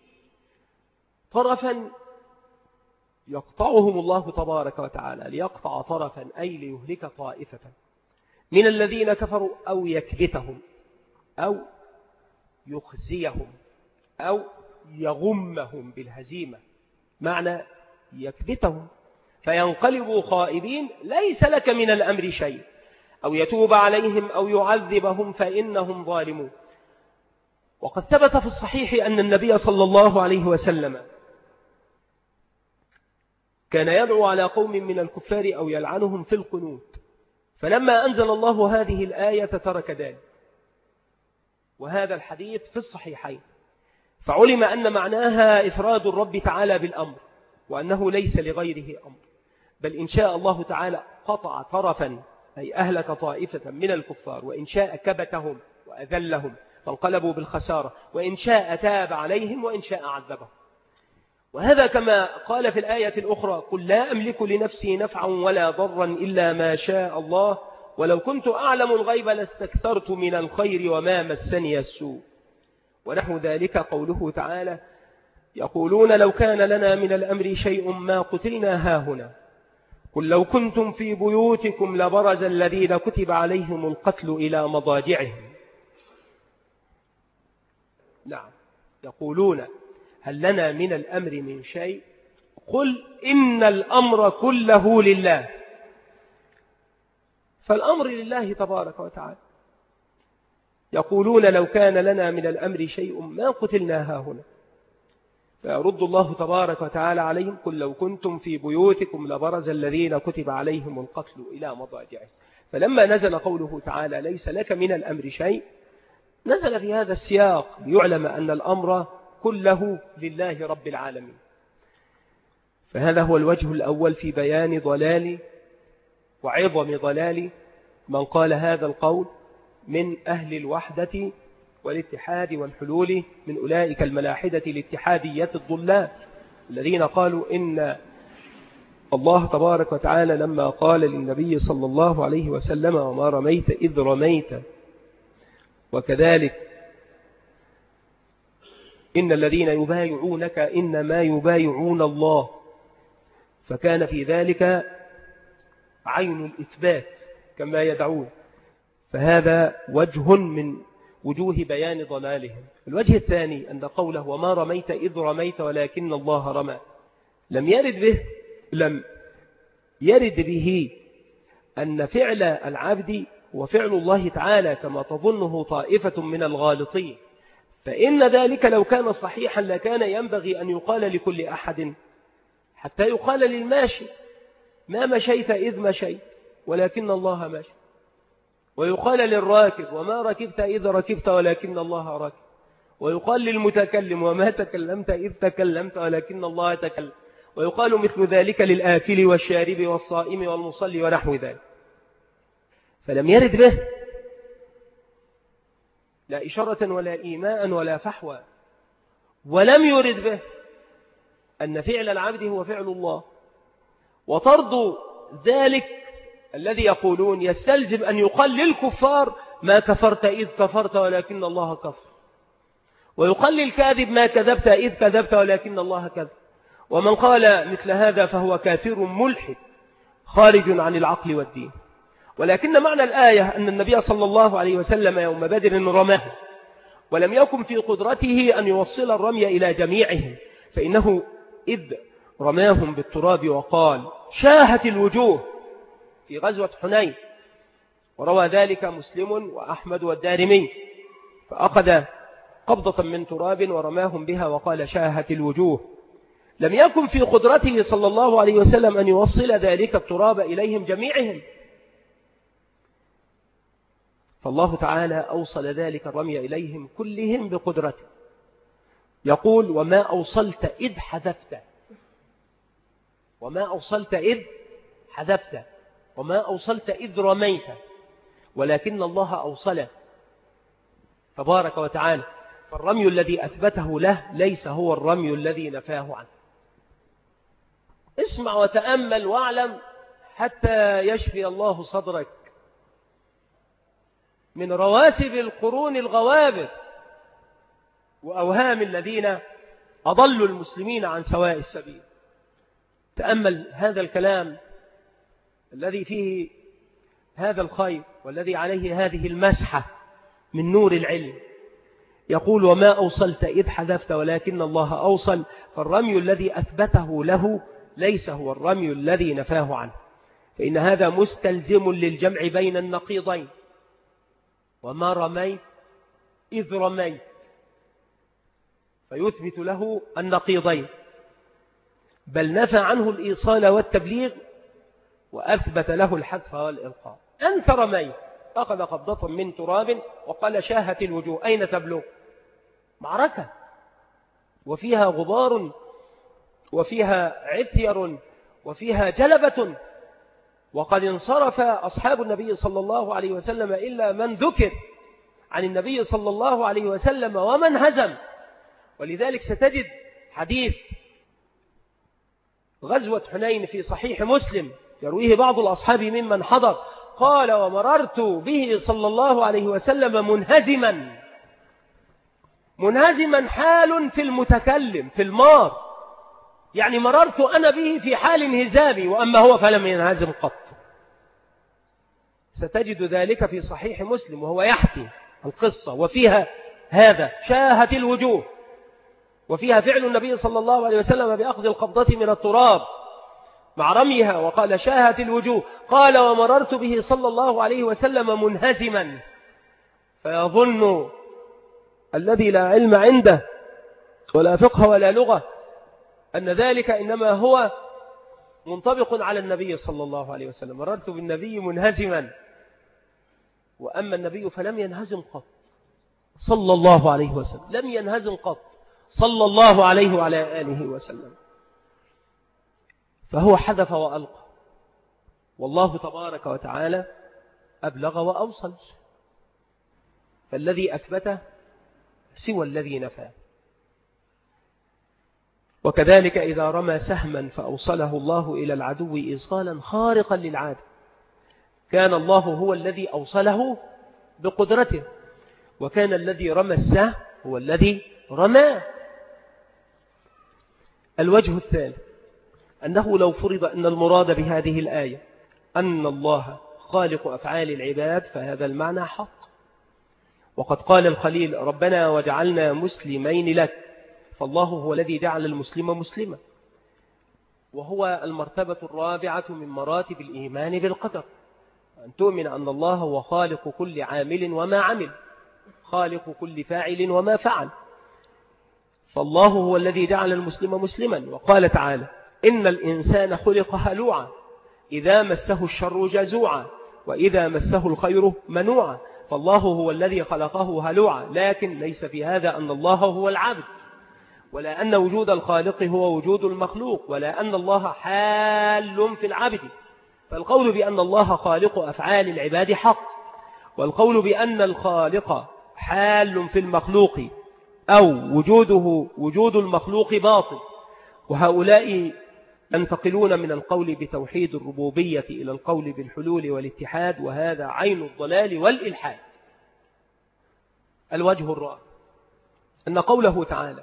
طرفا يقطعهم الله تبارك وتعالى، ليقطع طرفا أي ليهلك طائفة من الذين كفروا أو يكبتهم أو يخزيهم أو يغمهم بالهزيمة، معنى يكبتهم فينقلبوا خائبين ليس لك من الأمر شيء، أو يتوب عليهم أو يعذبهم فإنهم ظالمون. وقد ثبت في الصحيح أن النبي صلى الله عليه وسلم كان يدعو على قوم من الكفار أو يلعنهم في القنوت، فلما أنزل الله هذه الآية ترك ذلك، وهذا الحديث في الصحيحين، فعلم أن معناها إفراد الرب تعالى بالأمر، وأنه ليس لغيره أمر، بل إن شاء الله تعالى قطع طرفا أي أهلك طائفة من الكفار، وإن شاء كبتهم وأذلهم فانقلبوا بالخسارة، وإن شاء تاب عليهم، وإن شاء عذبهم. وهذا كما قال في الآية الأخرى: قل لا أملك لنفسي نفعا ولا ضرا إلا ما شاء الله ولو كنت أعلم الغيب لاستكثرت من الخير وما مسني السوء. ونحو ذلك قوله تعالى: يقولون لو كان لنا من الأمر شيء ما قتلنا هاهنا قل لو كنتم في بيوتكم لبرز الذين كتب عليهم القتل إلى مضاجعهم. نعم، يقولون هل لنا من الأمر من شيء قل إن الأمر كله لله، فالأمر لله تبارك وتعالى. يقولون لو كان لنا من الأمر شيء ما قتلنا هاهنا، فيرد الله تبارك وتعالى عليهم: قل لو كنتم في بيوتكم لبرز الذين كتب عليهم القتل إلى مضاجعهم. فلما نزل قوله تعالى ليس لك من الأمر شيء، نزل في هذا السياق ليعلم أن الأمر كله لله رب العالمين. فهذا هو الوجه الأول في بيان ضلال وعظم ضلال من قال هذا القول من أهل الوحدة والاتحاد والحلول، من أولئك الملاحدة الاتحادية الضلال الذين قالوا إن الله تبارك وتعالى لما قال للنبي صلى الله عليه وسلم: وما رميت إذ رميت، وكذلك إن الذين يبايعونك إنما يبايعون الله، فكان في ذلك عين الإثبات كما يدعون. فهذا وجه من وجوه بيان ضلالهم. الوجه الثاني أن قوله وما رميت إذ رميت ولكن الله رمى لم يرد به لم يرد به أن فعل العبد وفعل الله تعالى كما تظنه طائفة من الغالطين، فإن ذلك لو كان صحيحا لكان ينبغي أن يقال لكل أحد، حتى يقال للماشي: ما مشيت إذ مشيت ولكن الله مشي، ويقال للراكب: وما ركبت إذ ركبت ولكن الله راكب، ويقال للمتكلم: وما تكلمت إذ تكلمت ولكن الله تكلم، ويقال مثل ذلك للآكل والشارب والصائم والمصلي ونحو ذلك. فلم يرد به لا إشارة ولا إيماء ولا فحوى، ولم يرد به أن فعل العبد هو فعل الله. وطرد ذلك الذي يقولون يستلزم أن يقال للكفار: ما كفرت إذ كفرت ولكن الله كفر، ويقال للكاذب: ما كذبت إذ كذبت ولكن الله كذب. ومن قال مثل هذا فهو كافر ملحد خارج عن العقل والدين. ولكن معنى الآية أن النبي صلى الله عليه وسلم يوم بدر رماه، ولم يكن في قدرته أن يوصل الرمي إلى جميعهم، فإنه إذ رماهم بالتراب وقال: شاهت الوجوه في غزوة حنين، وروى ذلك مسلم وأحمد والدارمي، فأخذ قبضة من تراب ورماهم بها وقال: شاهت الوجوه. لم يكن في قدرته صلى الله عليه وسلم أن يوصل ذلك التراب إليهم جميعهم، فالله تعالى أوصل ذلك الرمي إليهم كلهم بقدرته. يقول: وما أوصلت إذ حذفت، وما أوصلت إذ حذفت، وما أوصلت إذ رميت، ولكن الله أوصل تبارك وتعالى. فالرمي الذي أثبته له ليس هو الرمي الذي نفاه عنه. اسمع وتأمل واعلم حتى يشفي الله صدرك من رواسب القرون الغوابر وأوهام الذين أضلوا المسلمين عن سواء السبيل. تأمل هذا الكلام الذي فيه هذا الخير والذي عليه هذه المسحة من نور العلم. يقول: وما أوصلت إذ حذفت ولكن الله أوصل. فالرمي الذي أثبته له ليس هو الرمي الذي نفاه عنه، فإن هذا مستلزم للجمع بين النقيضين. وما رميت إذ رميت، فيثبت له النقيضين، بل نفى عنه الإيصال والتبليغ وأثبت له الحذف والإلقاء. أنت رميت أخذ قبضة من تراب وقال شاهت الوجوه أين تبلغ؟ معركة وفيها غبار وفيها عثير وفيها جلبة، وقد انصرف أصحاب النبي صلى الله عليه وسلم إلا من ذكر عن النبي صلى الله عليه وسلم ومن هزم. ولذلك ستجد حديث غزوة حنين في صحيح مسلم يرويه بعض الأصحاب ممن حضر، قال ومررت به صلى الله عليه وسلم منهزما، منهزما حال في المتكلم في المار، يعني مررت أنا به في حال انهزامي وأما هو فلم ينهزم قط. ستجد ذلك في صحيح مسلم وهو يحكي القصة وفيها هذا شاهت الوجوه، وفيها فعل النبي صلى الله عليه وسلم بأخذ القبضة من التراب مع رميها، وقال شاهت الوجوه. قال ومررت به صلى الله عليه وسلم منهزما، فيظن الذي لا علم عنده ولا فقه ولا لغة أن ذلك إنما هو منطبق على النبي صلى الله عليه وسلم. مررت بالنبي منهزما، وأما النبي فلم ينهزم قط صلى الله عليه وسلم، لم ينهزم قط صلى الله عليه وعلى آله وسلم. فهو حذف وألقى، والله تبارك وتعالى أبلغ وأوصل، فالذي أثبته سوى الذي نفاه. وكذلك إذا رمى سهما فأوصله الله إلى العدو إيصالا خارقا للعادة، كان الله هو الذي أوصله بقدرته، وكان الذي رمى السهم هو الذي رماه. الوجه الثالث أنه لو فرض أن المراد بهذه الآية أن الله خالق أفعال العباد فهذا المعنى حق. وقد قال الخليل ربنا وجعلنا مسلمين لك، فالله هو الذي جعل المسلم مسلما، وهو المرتبة الرابعة من مراتب الإيمان بالقدر، أن تؤمن أن الله هو خالق كل عامل وما عمل، خالق كل فاعل وما فعل، فالله هو الذي جعل المسلم مسلما. وقال تعالى إن الإنسان خلق هلوعا إذا مسه الشر جزوعا وإذا مسه الخير منوعا، فالله هو الذي خلقه هلوعا، لكن ليس في هذا أن الله هو العبد، ولا أن وجود الخالق هو وجود المخلوق، ولا أن الله حال في العبد. فالقول بأن الله خالق أفعال العباد حق، والقول بأن الخالق حال في المخلوق أو وجوده وجود المخلوق باطل. وهؤلاء ينتقلون من القول بتوحيد الربوبية إلى القول بالحلول والاتحاد، وهذا عين الضلال والإلحاد. الوجه الرابع أن قوله تعالى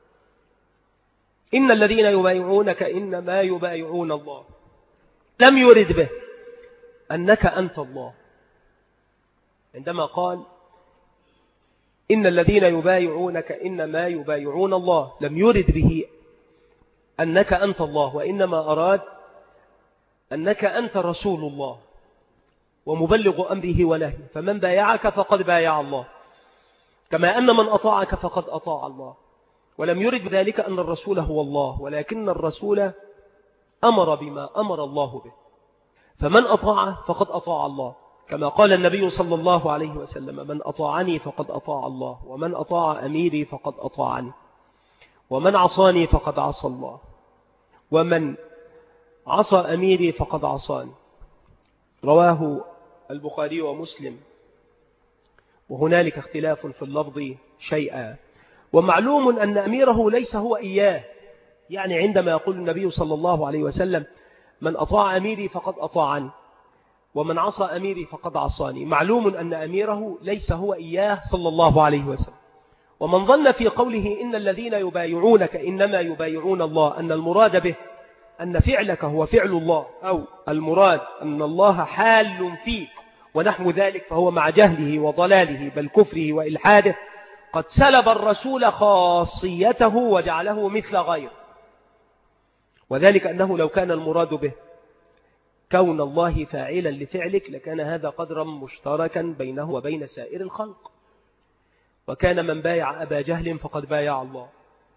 إن الذين يبايعونك إنما يبايعون الله لم يرد به أنك أنت الله. عندما قال إن الذين يبايعونك إنما يبايعون الله لم يرد به أنك أنت الله، وإنما أراد أنك أنت رسول الله ومبلغ أمره ونهيه، فمن بايعك فقد بايع الله، كما أن من أطاعك فقد أطاع الله. ولم يرد بذلك أن الرسول هو الله، ولكن الرسول أمر بما أمر الله به، فمن أطاع فقد أطاع الله، كما قال النبي صلى الله عليه وسلم من أطاعني فقد أطاع الله، ومن أطاع أميري فقد أطاعني، ومن عصاني فقد عصى الله، ومن عصى أميري فقد عصاني. رواه البخاري ومسلم، وهنالك اختلاف في اللفظ شيئا. ومعلوم أن أميره ليس هو إياه، يعني عندما يقول النبي صلى الله عليه وسلم من أطاع أميري فقد أطاعني ومن عصى أميري فقد عصاني، معلوم أن أميره ليس هو إياه صلى الله عليه وسلم. ومن ظن في قوله إن الذين يبايعونك إنما يبايعون الله أن المراد به أن فعلك هو فعل الله، أو المراد أن الله حال فيك ونحو ذلك، فهو مع جهله وضلاله بل كفره وإلحاده قد سلب الرسول خاصيته وجعله مثل غيره. وذلك أنه لو كان المراد به كون الله فاعلا لفعلك لكان هذا قدرا مشتركا بينه وبين سائر الخلق، وكان من بايع أبا جهل فقد بايع الله،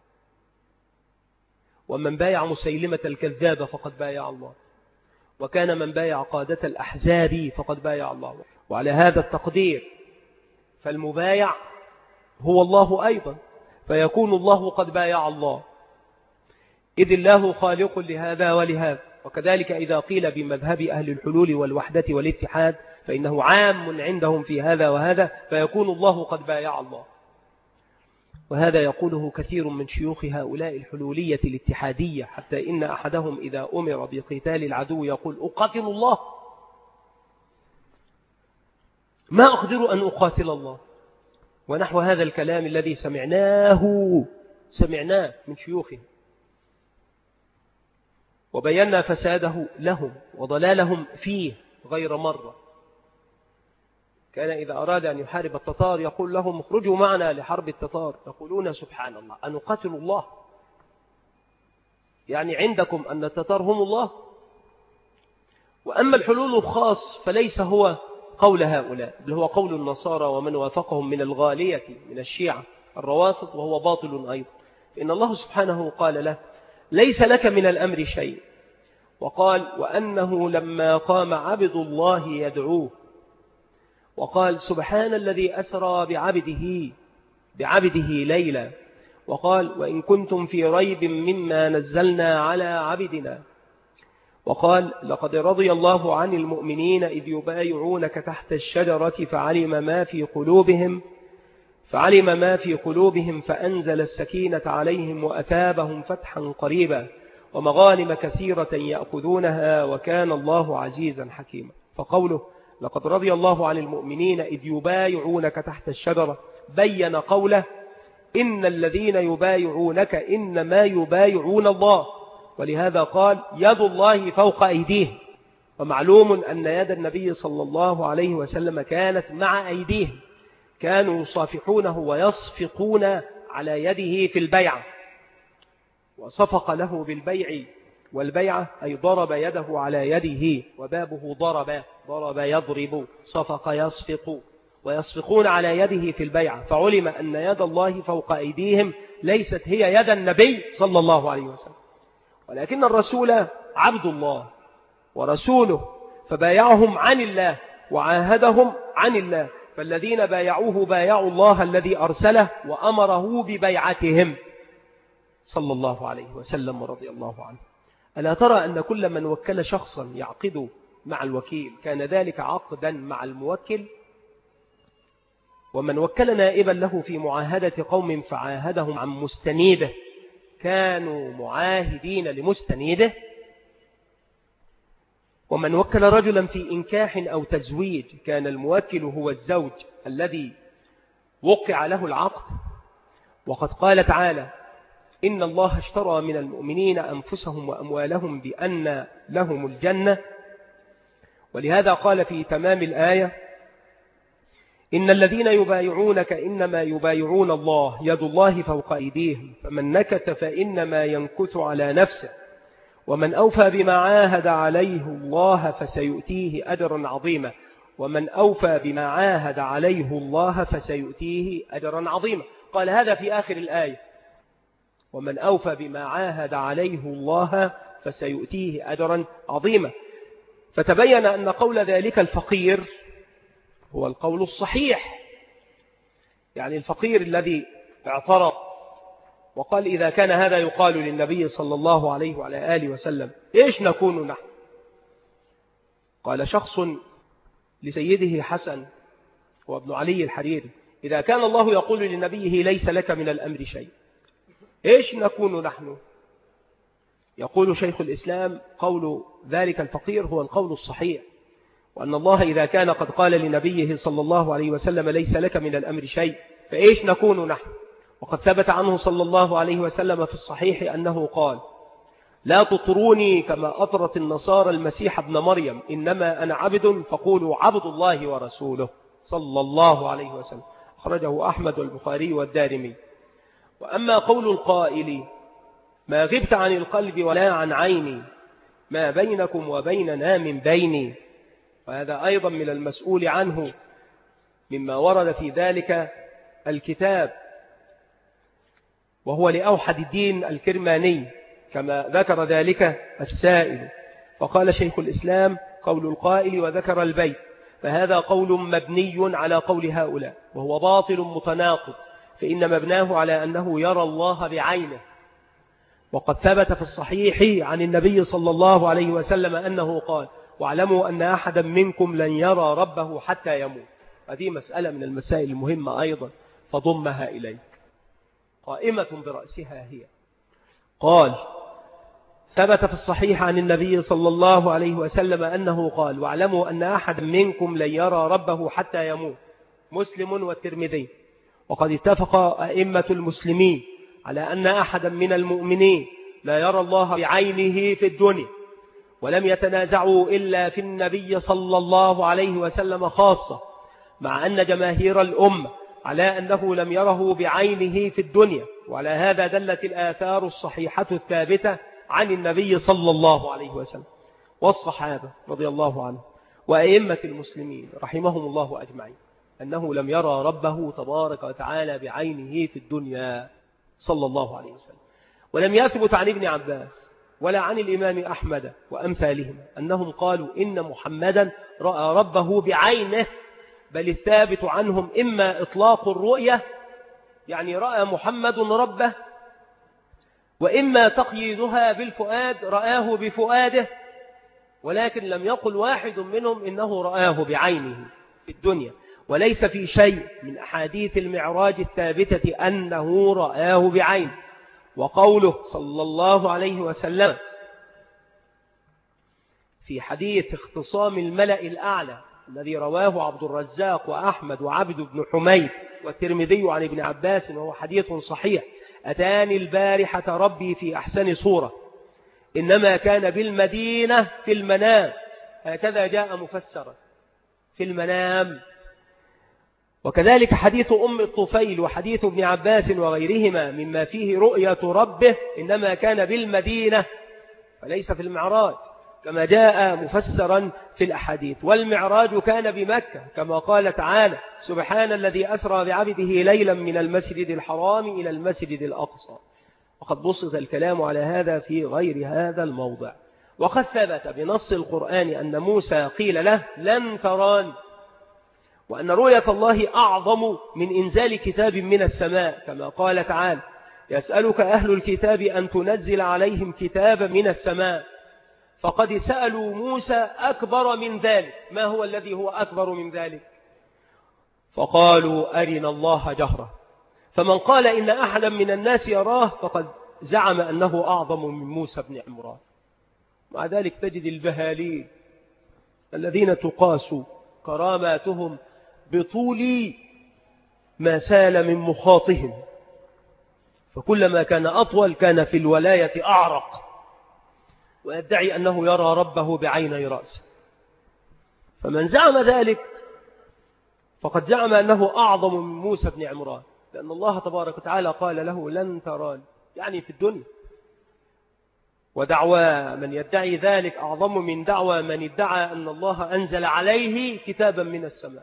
ومن بايع مسيلمة الكذاب فقد بايع الله، وكان من بايع قادة الأحزاب فقد بايع الله، وعلى هذا التقدير فالمبايع هو الله أيضا، فيكون الله قد بايع الله، إذ الله خالق لهذا ولهذا. وكذلك إذا قيل بمذهب أهل الحلول والوحدة والاتحاد فإنه عام عندهم في هذا وهذا، فيكون الله قد بايع الله. وهذا يقوله كثير من شيوخ هؤلاء الحلولية الاتحادية، حتى إن أحدهم إذا أمر بقتال العدو يقول أقاتل الله، ما أقدر أن أقاتل الله، ونحو هذا الكلام الذي سمعناه سمعناه من شيوخهم، وبينا فساده لهم وضلالهم فيه غير مرة. كان إذا أراد أن يحارب التتار يقول لهم اخرجوا معنا لحرب التتار، يقولون سبحان الله أن نقاتل الله، يعني عندكم أن التتار هم الله. وأما الحلول الخاص فليس هو قول هؤلاء، بل هو قول النصارى ومن وافقهم من الغالية من الشيعة الروافض، وهو باطل أيضا. إن الله سبحانه قال له ليس لك من الأمر شيء، وقال وأنه لما قام عبد الله يدعوه، وقال سبحان الذي أسرى بعبده بعبده ليلا، وقال وإن كنتم في ريب مما نزلنا على عبدنا، وقال لقد رضي الله عن المؤمنين إذ يبايعونك تحت الشجرة فعلم ما في قلوبهم فعلم ما في قلوبهم فأنزل السكينة عليهم وأثابهم فتحا قريبا ومغانم كثيرة يأخذونها وكان الله عزيزا حكيما. فقوله لقد رضي الله عن المؤمنين إذ يبايعونك تحت الشجرة بين قوله إن الذين يبايعونك إنما يبايعون الله، ولهذا قال يد الله فوق أيديهم. ومعلوم أن يد النبي صلى الله عليه وسلم كانت مع أيديهم، كانوا يصافحونه ويصفقون على يده في البيعة، وصفق له بالبيع والبيعة أي ضرب يده على يده، وبابه ضرب ضرب يضرب صفق يصفق، ويصفقون على يده في البيعة، فعلم أن يد الله فوق أيديهم ليست هي يد النبي صلى الله عليه وسلم، ولكن الرسول عبد الله ورسوله، فبايعهم عن الله وعاهدهم عن الله، فالذين بايعوه بايعوا الله الذي أرسله وأمره ببيعتهم صلى الله عليه وسلم ورضي الله عنه. ألا ترى أن كل من وكل شخصا يعقد مع الوكيل كان ذلك عقدا مع الموكل؟ ومن وكل نائبا له في معاهدة قوم فعاهدهم عن مستنيده كانوا معاهدين لمستنيده. ومن وكل رجلا في إنكاح أو تزويج كان الموكل هو الزوج الذي وقع له العقد. وقد قال تعالى إن الله اشترى من المؤمنين أنفسهم وأموالهم بأن لهم الجنة، ولهذا قال في تمام الآية إن الذين يبايعونك إنما يبايعون الله يد الله فوق أيديهم فمن نكث فإنما ينكث على نفسه ومن أوفى بما عاهد عليه الله فسيؤتيه أجرا عظيما ومن أوفى بما عاهد عليه الله فسيؤتيه أجرا عظيما. قال هذا في آخر الآية ومن أوفى بما عاهد عليه الله فسيؤتيه أجرا عظيما. فتبين أن قول ذلك الفقير هو القول الصحيح، يعني الفقير الذي اعترض وقال إذا كان هذا يقال للنبي صلى الله عليه وعلى آله وسلم إيش نكون نحن؟ قال شخص لسيده حسن وابن علي الحريري إذا كان الله يقول لنبيه ليس لك من الأمر شيء إيش نكون نحن؟ يقول شيخ الإسلام قول ذلك الفقير هو القول الصحيح، وأن الله إذا كان قد قال لنبيه صلى الله عليه وسلم ليس لك من الأمر شيء فإيش نكون نحن؟ وقد ثبت عنه صلى الله عليه وسلم في الصحيح أنه قال لا تطروني كما أطرت النصارى المسيح ابن مريم إنما أنا عبد فقولوا عبد الله ورسوله صلى الله عليه وسلم. أخرجه أحمد والبخاري والدارمي. وأما قول القائل ما غبت عن القلب ولا عن عيني ما بينكم وبيننا من بيني، وهذا أيضا من المسؤول عنه مما ورد في ذلك الكتاب، وهو لأوحد الدين الكرماني كما ذكر ذلك السائل. فقال شيخ الإسلام قول القائل وذكر البيت فهذا قول مبني على قول هؤلاء، وهو باطل متناقض، فإن مبناه على أنه يرى الله بعينه. وقد ثبت في الصحيح عن النبي صلى الله عليه وسلم أنه قال: واعلموا أن أحدا منكم لن يرى ربه حتى يموت. هذه مسألة من المسائل المهمة أيضا، فضمها إليك، قائمة برأسها هي. قال: ثبت في الصحيح عن النبي صلى الله عليه وسلم أنه قال: واعلموا أن أحد منكم لن يرى ربه حتى يموت. مسلم والترمذي. وقد اتفق أئمة المسلمين على أن أحدا من المؤمنين لا يرى الله بعينه في الدنيا، ولم يتنازعوا إلا في النبي صلى الله عليه وسلم خاصة، مع أن جماهير الأمة على أنه لم يره بعينه في الدنيا. وعلى هذا دلت الآثار الصحيحة الثابتة عن النبي صلى الله عليه وسلم والصحابة رضي الله عنهم وأئمة المسلمين رحمهم الله أجمعين أنه لم يرى ربه تبارك وتعالى بعينه في الدنيا صلى الله عليه وسلم. ولم يثبت عن ابن عباس ولا عن الإمام أحمد وأمثالهم أنهم قالوا إن محمدا رأى ربه بعينه، بل الثابت عنهم إما إطلاق الرؤية، يعني رأى محمد ربه، وإما تقييدها بالفؤاد، رآه بفؤاده، ولكن لم يقل واحد منهم إنه رآه بعينه في الدنيا. وليس في شيء من أحاديث المعراج الثابتة أنه رآه بعينه. وقوله صلى الله عليه وسلم في حديث اختصام الملأ الأعلى الذي رواه عبد الرزاق وأحمد وعبد بن حميد والترمذي عن ابن عباس، وهو حديث صحيح: أتاني البارحة ربي في أحسن صورة، إنما كان بالمدينة في المنام. هكذا جاء مفسرا في المنام. وكذلك حديث أم الطفيل وحديث ابن عباس وغيرهما مما فيه رؤية ربه، إنما كان بالمدينة فليس في المعراج، كما جاء مفسرا في الأحاديث. والمعراج كان بمكة، كما قال تعالى: سبحان الذي أسرى بعبده ليلا من المسجد الحرام إلى المسجد الأقصى. وقد بسط الكلام على هذا في غير هذا الموضع. وقد ثبت بنص القرآن أن موسى قيل له: لن تراني، وأن رؤية الله أعظم من إنزال كتاب من السماء، كما قال تعالى: يسألك أهل الكتاب أن تنزل عليهم كتابا من السماء. فقد سألوا موسى أكبر من ذلك. ما هو الذي هو أكبر من ذلك؟ فقالوا أرنا الله جهرة. فمن قال إن أحدا من الناس يراه فقد زعم أنه أعظم من موسى بن عمران. مع ذلك تجد البهالين الذين تقاس كراماتهم بطول ما سال من مخاطهم، فكلما كان أطول كان في الولاية أعرق، ويدعي أنه يرى ربه بعيني رأسه. فمن زعم ذلك فقد زعم أنه أعظم من موسى بن عمران، لأن الله تبارك وتعالى قال له: لن تراني، يعني في الدنيا. ودعوى من يدعي ذلك أعظم من دعوى من ادعى أن الله أنزل عليه كتابا من السماء،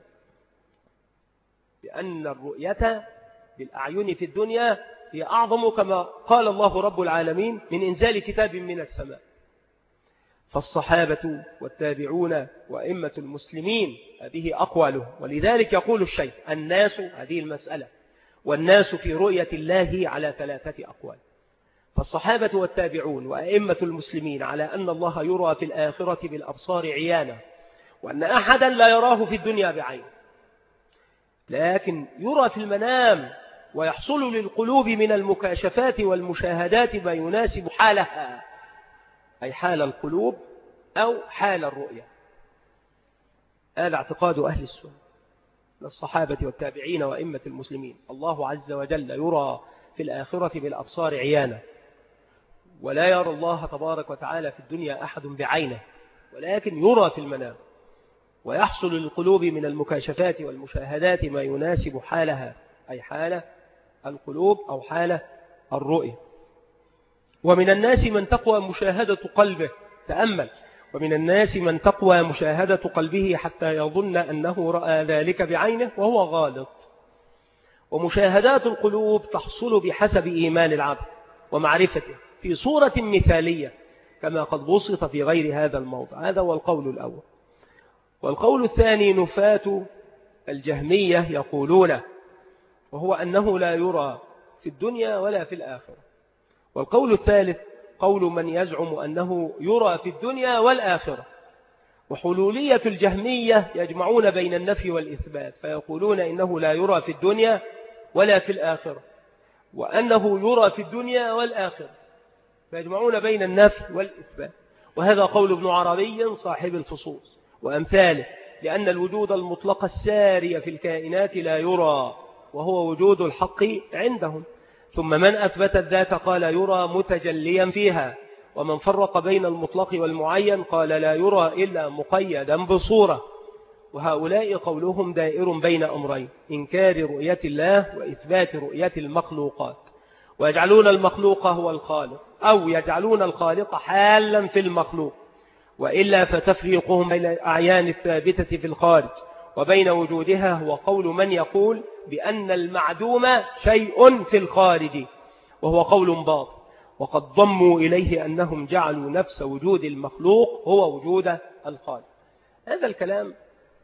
لأن الرؤية بالأعين في الدنيا هي أعظم، كما قال الله رب العالمين، من إنزال كتاب من السماء. فالصحابة والتابعون وأئمة المسلمين هذه أقواله. ولذلك يقول الشيخ: الناس، هذه المسألة، والناس في رؤية الله على ثلاثة أقوال. فالصحابة والتابعون وأئمة المسلمين على أن الله يرى في الآخرة بالأبصار عيانا، وأن أحدا لا يراه في الدنيا بعين، لكن يرى في المنام، ويحصل للقلوب من المكاشفات والمشاهدات ما يناسب حالها، أي حال القلوب أو حال الرؤية. هذا اعتقاد أهل السنة للصحابة والتابعين وأئمة المسلمين. الله عز وجل يرى في الآخرة بالأبصار عيانا، ولا يرى الله تبارك وتعالى في الدنيا أحد بعينه، ولكن يرى في المنام، ويحصل للقلوب من المكاشفات والمشاهدات ما يناسب حالها، أي حال القلوب أو حال الرؤية. ومن الناس من تقوى مشاهدة قلبه، تأمل، ومن الناس من تقوى مشاهدة قلبه حتى يظن أنه رأى ذلك بعينه وهو غالط. ومشاهدات القلوب تحصل بحسب إيمان العبد ومعرفته في صورة مثالية، كما قد بسط في غير هذا الموضع. هذا هو القول الأول. والقول الثاني نفاة الجهمية يقولون، وهو أنه لا يرى في الدنيا ولا في الآخرة. والقول الثالث قول من يزعم أنه يرى في الدنيا والآخرة. وحلولية الجهمية يجمعون بين النفي والإثبات، فيقولون إنه لا يرى في الدنيا ولا في الآخرة، وأنه يرى في الدنيا والآخرة، فيجمعون بين النفي والإثبات. وهذا قول ابن عربي صاحب الفصول وأمثاله، لأن الوجود المطلق الساري في الكائنات لا يرى، وهو وجود الحق عندهم. ثم من أثبت الذات قال يرى متجليا فيها، ومن فرق بين المطلق والمعين قال لا يرى إلا مقيدا بصورة. وهؤلاء قولهم دائر بين أمرين: إنكار رؤية الله وإثبات رؤية المخلوقات، ويجعلون المخلوق هو الخالق، أو يجعلون الخالق حالا في المخلوق. وإلا فتفريقهم بين الأعيان الثابتة في الخارج وبين وجودها هو قول من يقول بأن المعدوم شيء في الخارج، وهو قول باطل. وقد ضموا إليه أنهم جعلوا نفس وجود المخلوق هو وجود الخالق. هذا الكلام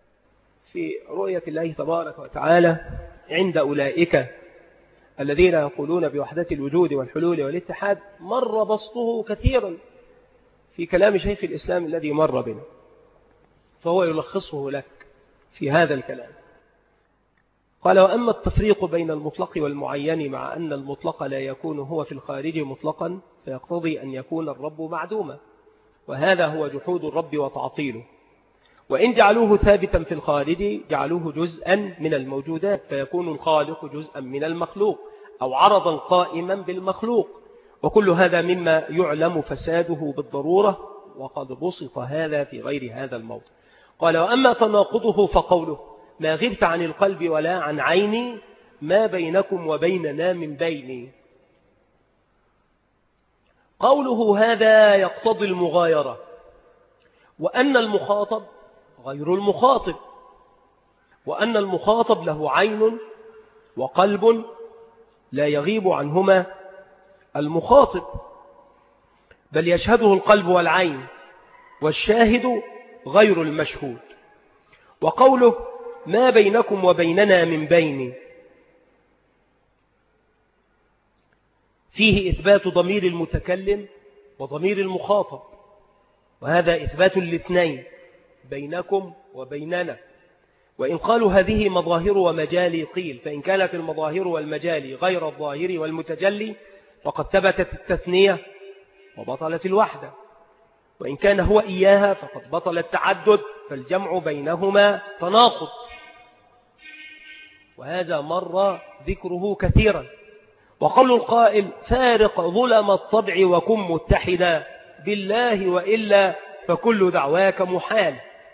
في رؤية الله تبارك وتعالى عند أولئك الذين يقولون بوحدة الوجود والحلول والاتحاد مر بسطه كثيرا في كلام شيخ الإسلام الذي مر بنا، فهو يلخصه لك في هذا الكلام. قال: وأما التفريق بين المطلق والمعين مع أن المطلق لا يكون هو في الخارج مطلقا فيقتضي أن يكون الرب معدوما، وهذا هو جحود الرب وتعطيله. وإن جعلوه ثابتا في الخارج جعلوه جزءا من الموجودات، فيكون الخالق جزءا من المخلوق أو عرضا قائما بالمخلوق، وكل هذا مما يعلم فساده بالضرورة، وقد بسط هذا في غير هذا الموضع. قال: وأما تناقضه فقوله: ما غبت عن القلب ولا عن عيني ما بينكم وبيننا من بيني. قوله هذا يقتضي المغايرة، وأن المخاطب غير المخاطب، وأن المخاطب له عين وقلب لا يغيب عنهما المخاطب، بل يشهده القلب والعين، والشاهد غير المشهود. وقوله ما بينكم وبيننا من بين فيه إثبات ضمير المتكلم وضمير المخاطب، وهذا إثبات الاثنين بينكم وبيننا. وإن قالوا هذه مظاهر ومجالي قيل، فإن كانت المظاهر والمجالي غير الظاهر والمتجلي فقد ثبتت التثنية وبطلت الوحدة، وإن كان هو إياها فقد بطل التعدد، فالجمع بينهما تناقض، وهذا مر ذكره كثيرا. وقول القائل فارق ظلم الطبع وكن متحدا بالله وإلا فكل دعواك محال،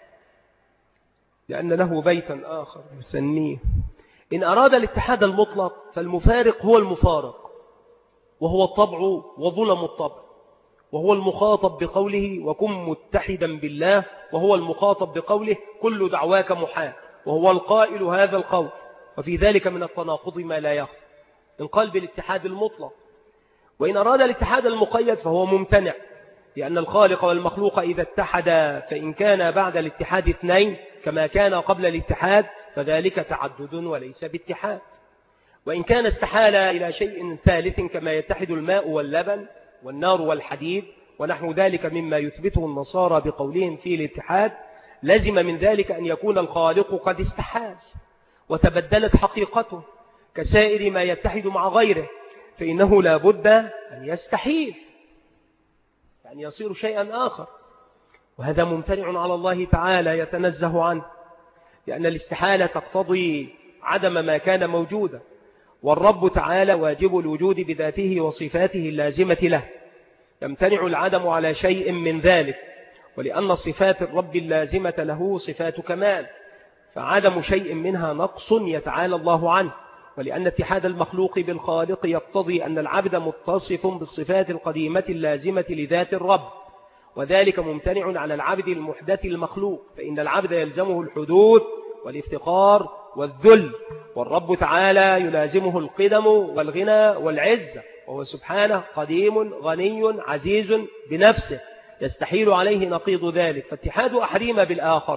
لأن له بيتا آخر يثنيه: إن أراد الاتحاد المطلق فالمفارق هو المفارق، وهو الطبع وظلم الطبع، وهو المخاطب بقوله وكن متحدا بالله، وهو المخاطب بقوله كل دعواك محال، وهو القائل هذا القول. وفي ذلك من التناقض ما لا يخفى. إن قال بالاتحاد المطلق، وإن أراد الاتحاد المقيد فهو ممتنع، لأن الخالق والمخلوق إذا اتحدا فإن كان بعد الاتحاد اثنين كما كان قبل الاتحاد فذلك تعدد وليس باتحاد. وإن كان استحال إلى شيء ثالث كما يتحد الماء واللبن والنار والحديد ونحو ذلك مما يثبته النصارى بقولهم فيه الاتحاد، لازم من ذلك أن يكون الخالق قد استحال وتبدلت حقيقته كسائر ما يتحد مع غيره، فإنه لا بد أن يستحيل، يعني يصير شيئا آخر، وهذا ممتنع على الله تعالى يتنزه عنه، لأن الاستحالة تقتضي عدم ما كان موجودا، والرب تعالى واجب الوجود بذاته وصفاته اللازمة له، يمتنع العدم على شيء من ذلك، ولأن صفات الرب اللازمة له صفات كمال، فعدم شيء منها نقص يتعالى الله عنه. ولأن اتحاد المخلوق بالخالق يقتضي أن العبد متصف بالصفات القديمة اللازمة لذات الرب، وذلك ممتنع على العبد المحدث المخلوق، فإن العبد يلزمه الحدوث والافتقار والذل، والرب تعالى يلازمه القدم والغنى والعزة، وهو سبحانه قديم غني عزيز بنفسه، يستحيل عليه نقيض ذلك. فاتحاد أحدهما بالآخر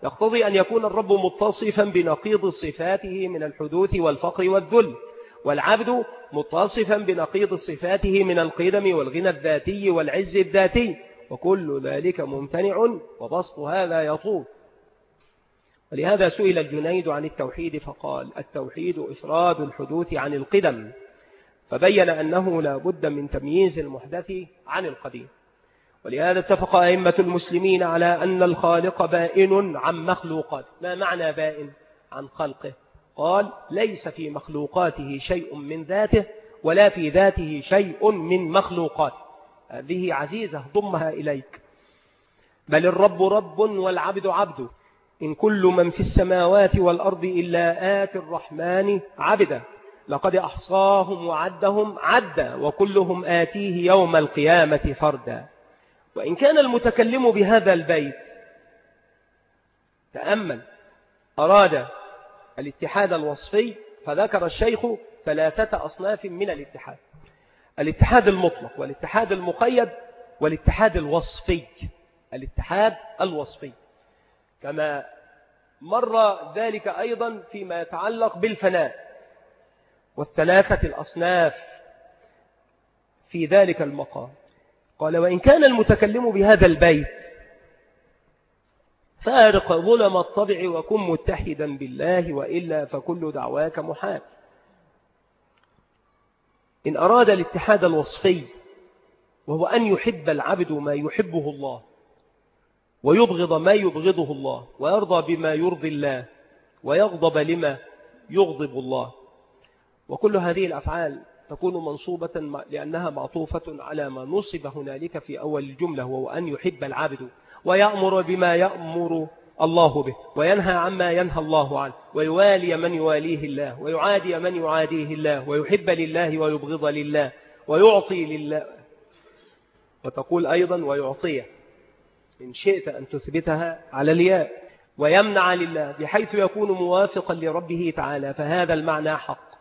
يقتضي أن يكون الرب متصفا بنقيض صفاته من الحدوث والفقر والذل، والعبد متصفا بنقيض صفاته من القدم والغنى الذاتي والعز الذاتي، وكل ذلك ممتنع وبسط هذا يطول. ولهذا سئل الجنيد عن التوحيد فقال: التوحيد إفراد الحدوث عن القدم، فبين أنه لا بد من تمييز المحدث عن القديم. ولهذا اتفق أئمة المسلمين على أن الخالق بائن عن مخلوقاته. ما معنى بائن عن خلقه؟ قال: ليس في مخلوقاته شيء من ذاته ولا في ذاته شيء من مخلوقاته. هذه عزيزة ضمها إليك. بل الرب رب والعبد عبد، إن كل من في السماوات والأرض إلا آتي الرحمن عبدا، لقد أحصاهم وعدهم عدا، وكلهم آتيه يوم القيامة فردا. وإن كان المتكلم بهذا البيت تأمل أراد الاتحاد الوصفي، فذكر الشيخ ثلاثة أصناف من الاتحاد: الاتحاد المطلق والاتحاد المقيد والاتحاد الوصفي. الاتحاد الوصفي كما مر ذلك أيضا فيما يتعلق بالفناء، والثلاثة الأصناف في ذلك المقام. قال: وإن كان المتكلم بهذا البيت فارق ظلم الطبع وكن متحدا بالله، وإلا فكل دعواك محال. إن أراد الاتحاد الوصفي، وهو أن يحب العبد ما يحبه الله، ويبغض ما يبغضه الله، ويرضى بما يرضي الله، ويغضب لما يغضب الله، وكل هذه الأفعال تكون منصوبة لأنها معطوفة على ما نصب هنالك في أول الجملة، وهو أن يحب العبد ويأمر بما يأمر الله به، وينهى عما ينهى الله عنه، ويوالي من يواليه الله، ويعادي من يعاديه الله، ويحب لله ويبغض لله، ويعطي لله. وتقول أيضا ويعطيه إن شئت أن تثبتها على الياء، ويمنع لله بحيث يكون موافقا لربه تعالى، فهذا المعنى حق،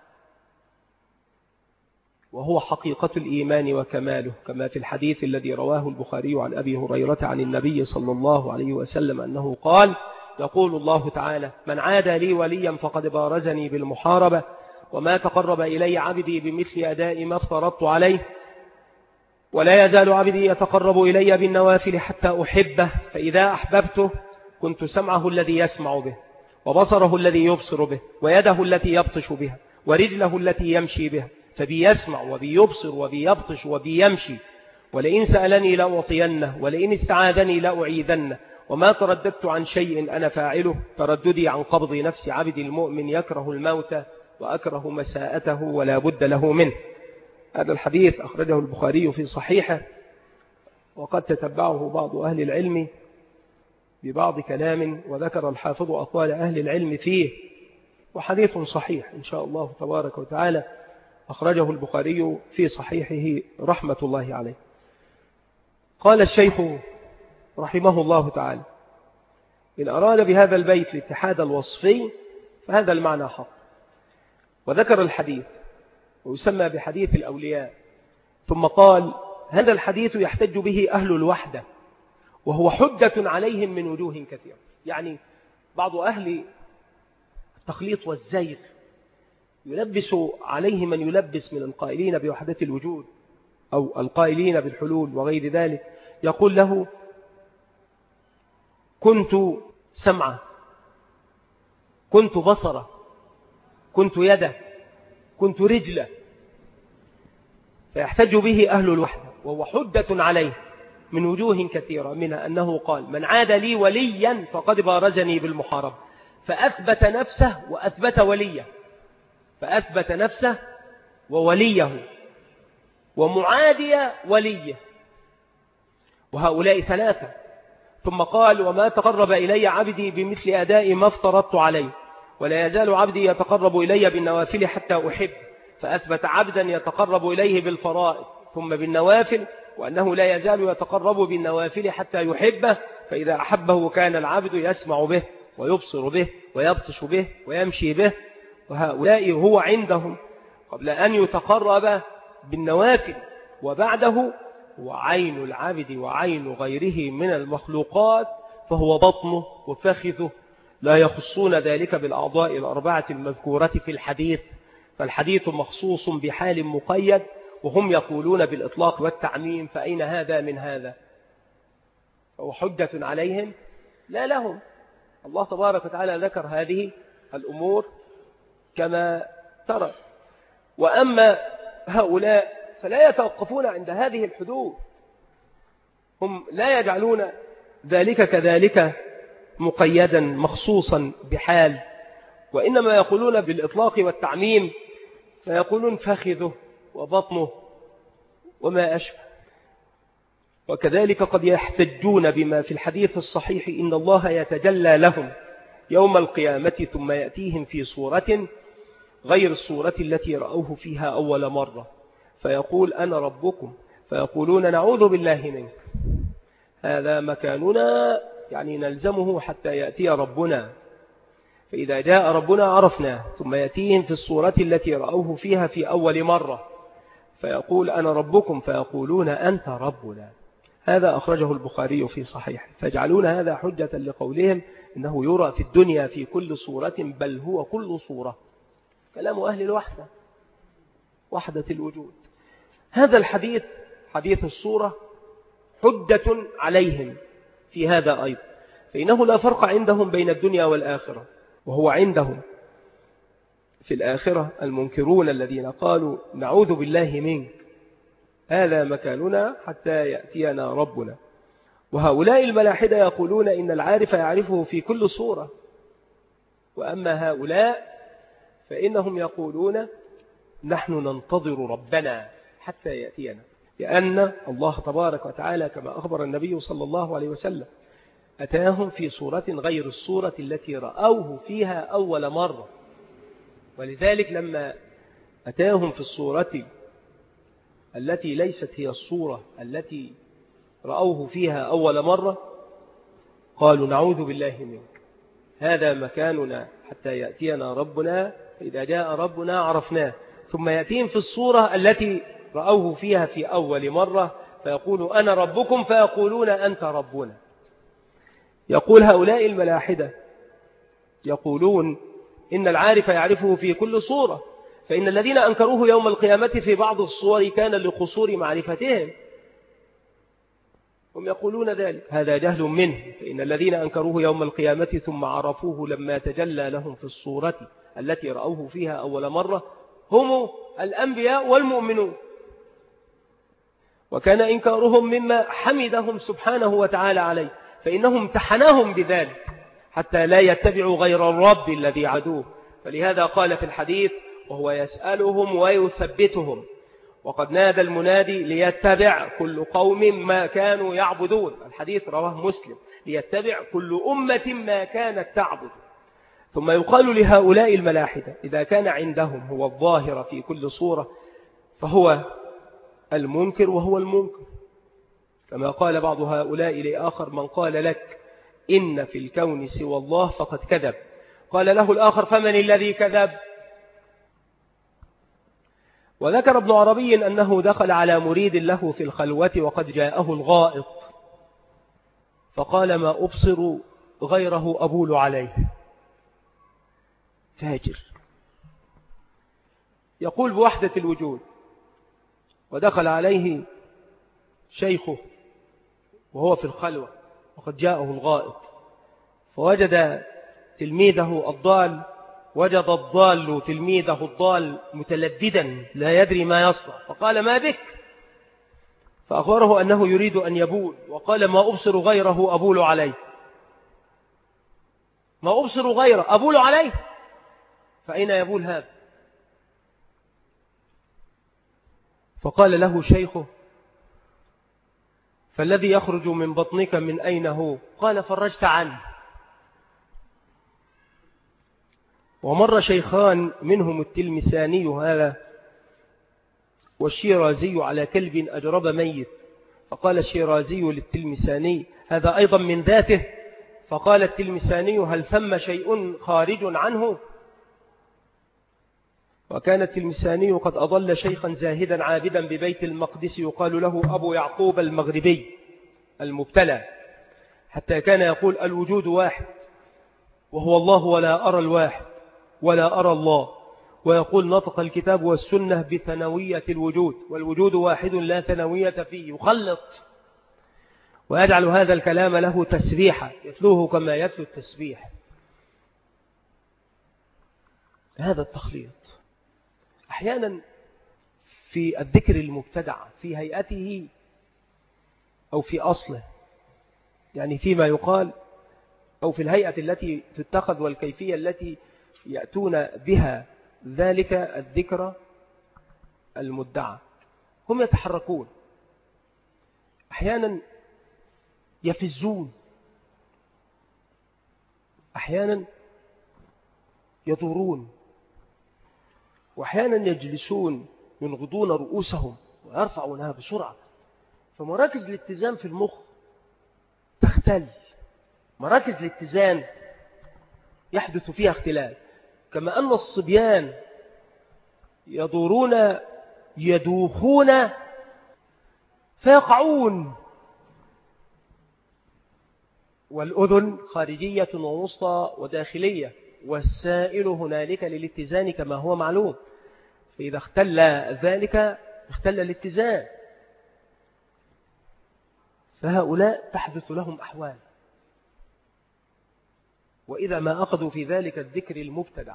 وهو حقيقة الإيمان وكماله، كما في الحديث الذي رواه البخاري عن أبي هريرة عن النبي صلى الله عليه وسلم أنه قال: يقول الله تعالى: من عادى لي وليا فقد بارزني بالمحاربة، وما تقرب إلي عبدي بمثل أداء ما افترضت عليه، ولا يزال عبدي يتقرب إلي بالنوافل حتى أحبه، فإذا أحببته كنت سمعه الذي يسمع به، وبصره الذي يبصر به، ويده التي يبطش بها، ورجله التي يمشي بها، فبي يسمع وبي يبصر وبي يبطش وبي يمشي، ولئن سألني لأعطينه، ولئن استعاذني لأعيذنه، وما ترددت عن شيء أنا فاعله ترددي عن قبض نفس عبد المؤمن، يكره الموت وأكره مساءته ولا بد له منه. هذا الحديث أخرجه البخاري في صحيحه، وقد تتبعه بعض أهل العلم ببعض كلام، وذكر الحافظ أقوال أهل العلم فيه، وحديث صحيح إن شاء الله تبارك وتعالى، أخرجه البخاري في صحيحه رحمة الله عليه. قال الشيخ رحمه الله تعالى: إن أراد بهذا البيت الاتحاد الوصفي فهذا المعنى حق. وذكر الحديث ويسمى بحديث الأولياء، ثم قال: هذا الحديث يحتج به أهل الوحدة، وهو حجة عليهم من وجوه كثيرة. يعني بعض أهل التخليط والزيغ يلبس عليه من يلبس من القائلين بوحدة الوجود أو القائلين بالحلول وغير ذلك، يقول له: كنت سمعه، كنت بصره، كنت يده، كنت رجله، فيحتج به أهل الوحدة، وهو حجة عليه من وجوه كثيرة، منها أنه قال: من عاد لي وليا فقد بارزني بالمحاربة، فأثبت نفسه وأثبت وليه، فأثبت نفسه ووليه ومعادي وليه، وهؤلاء ثلاثة. ثم قال: وما تقرب إلي عبدي بمثل أداء ما افترضت عليه، ولا يزال عبدي يتقرب إلي بالنوافل حتى أحب، فأثبت عبدا يتقرب إليه بالفرائض ثم بالنوافل، وأنه لا يزال يتقرب بالنوافل حتى يحبه، فإذا أحبه كان العبد يسمع به ويبصر به ويبطش به ويمشي به. وهؤلاء هو عندهم قبل أن يتقرب بالنوافل، وبعده هو عين العبد وعين غيره من المخلوقات، فهو بطنه وفخذه، لا يخصون ذلك بالأعضاء الأربعة المذكورة في الحديث، فالحديث مخصوص بحال مقيد، وهم يقولون بالإطلاق والتعميم، فأين هذا من هذا؟ فهو حجة عليهم لا لهم. الله تبارك وتعالى ذكر هذه الأمور كما ترى. وأما هؤلاء فلا يتوقفون عند هذه الحدود، هم لا يجعلون ذلك كذلك مقيدا مخصوصا بحال، وإنما يقولون بالإطلاق والتعميم، فيقولون فخذه وبطنه وما أشبه. وكذلك قد يحتجون بما في الحديث الصحيح إن الله يتجلى لهم يوم القيامة ثم يأتيهم في صورة غير الصورة التي رأوه فيها أول مرة، فيقول أنا ربكم، فيقولون نعوذ بالله منك، هذا مكاننا، يعني نلزمه حتى يأتي ربنا. فإذا جاء ربنا عرفنا، ثم يأتيهم في الصورة التي رأوه فيها في أول مرة، فيقول أنا ربكم، فيقولون أنت ربنا. هذا أخرجه البخاري في صحيح. فيجعلون هذا حجة لقولهم إنه يرى في الدنيا في كل صورة، بل هو كل صورة. كلام أهل الوحدة، وحدة الوجود. هذا الحديث حديث الصورة حجة عليهم في هذا أيضا، فإنه لا فرق عندهم بين الدنيا والآخرة. وهو عندهم في الآخرة المنكرون الذين قالوا نعوذ بالله منك، هذا مكاننا حتى يأتينا ربنا. وهؤلاء الملاحدة يقولون إن العارف يعرفه في كل صورة. وأما هؤلاء فإنهم يقولون نحن ننتظر ربنا حتى يأتينا، لأن الله تبارك وتعالى كما أخبر النبي صلى الله عليه وسلم أتاهم في صورة غير الصورة التي رأوه فيها أول مرة. ولذلك لما أتاهم في الصورة التي ليست هي الصورة التي رأوه فيها أول مرة قالوا نعوذ بالله منك، هذا مكاننا حتى يأتينا ربنا، فإذا جاء ربنا عرفناه. ثم يأتيهم في الصورة التي رأوه فيها في أول مرة، فيقول أنا ربكم، فيقولون أنت ربنا. يقول هؤلاء الملاحدة يقولون إن العارف يعرفه في كل صورة، فإن الذين أنكروه يوم القيامة في بعض الصور كان لقصور معرفتهم. هم يقولون ذلك، هذا جهل منه، فإن الذين أنكروه يوم القيامة ثم عرفوه لما تجلى لهم في الصورة التي رأوه فيها أول مرة هم الأنبياء والمؤمنون، وكان إنكارهم مما حمدهم سبحانه وتعالى عليه، فإنهم امتحناهم بذلك حتى لا يتبعوا غير الرب الذي عدوه. فلهذا قال في الحديث وهو يسألهم ويثبتهم، وقد نادى المنادي ليتبع كل قوم ما كانوا يعبدون، الحديث رواه مسلم، ليتبع كل أمة ما كانت تعبد. ثم يقال لهؤلاء الملاحدة إذا كان عندهم هو الظاهر في كل صورة فهو المنكر وهو المنكر، كما قال بعض هؤلاء لآخر من قال لك إن في الكون سوى الله فقد كذب. قال له الآخر فمن الذي كذب؟ وذكر ابن عربي أنه دخل على مريد له في الخلوة وقد جاءه الغائط، فقال ما أبصر غيره أبول عليه. فاجر يقول بوحدة الوجود، ودخل عليه شيخه وهو في الخلوة وقد جاءه الغائط، فوجد تلميذه الضال، وجد الضال تلميذه الضال متلددا لا يدري ما يصنع، فقال ما بك؟ فأخبره أنه يريد أن يبول، وقال ما أبصر غيره أبول عليه، ما أبصر غيره أبول عليه، فأين يبول هذا؟ فقال له شيخه فالذي يخرج من بطنك من أين هو؟ قال فرجت عنه. ومر شيخان منهم التلمساني هذا والشيرازي على كلب أجرب ميت، فقال الشيرازي للتلمساني هذا أيضا من ذاته؟ فقال التلمساني هل ثم شيء خارج عنه؟ وكان التلمساني قد أضل شيخا زاهدا عابدا ببيت المقدس يقال له أبو يعقوب المغربي المبتلى، حتى كان يقول الوجود واحد وهو الله ولا أرى الواحد ولا أرى الله، ويقول نطق الكتاب والسنة بثانوية الوجود، والوجود واحد لا ثانوية فيه، يخلط ويجعل هذا الكلام له تسبيحة يتلوه كما يتلو التسبيح. هذا التخليط أحيانا في الذكر المبتدع في هيئته أو في أصله، يعني فيما يقال أو في الهيئة التي تتخذ والكيفية التي يأتون بها ذلك الذكر المدعى، هم يتحركون أحيانا، يفزون أحيانا، يدورون، وأحيانا يجلسون ينغضون رؤوسهم ويرفعونها بسرعة، فمراكز الاتزان في المخ تختل، مراكز الاتزان يحدث فيها اختلال، كما أن الصبيان يدورون يدوخون فيقعون، والأذن خارجية ووسطى وداخلية، والسائل هنالك للاتزان كما هو معلوم، فإذا اختل ذلك اختل الاتزان، فهؤلاء تحدث لهم أحوال، وإذا ما أخذوا في ذلك الذكر المبتدع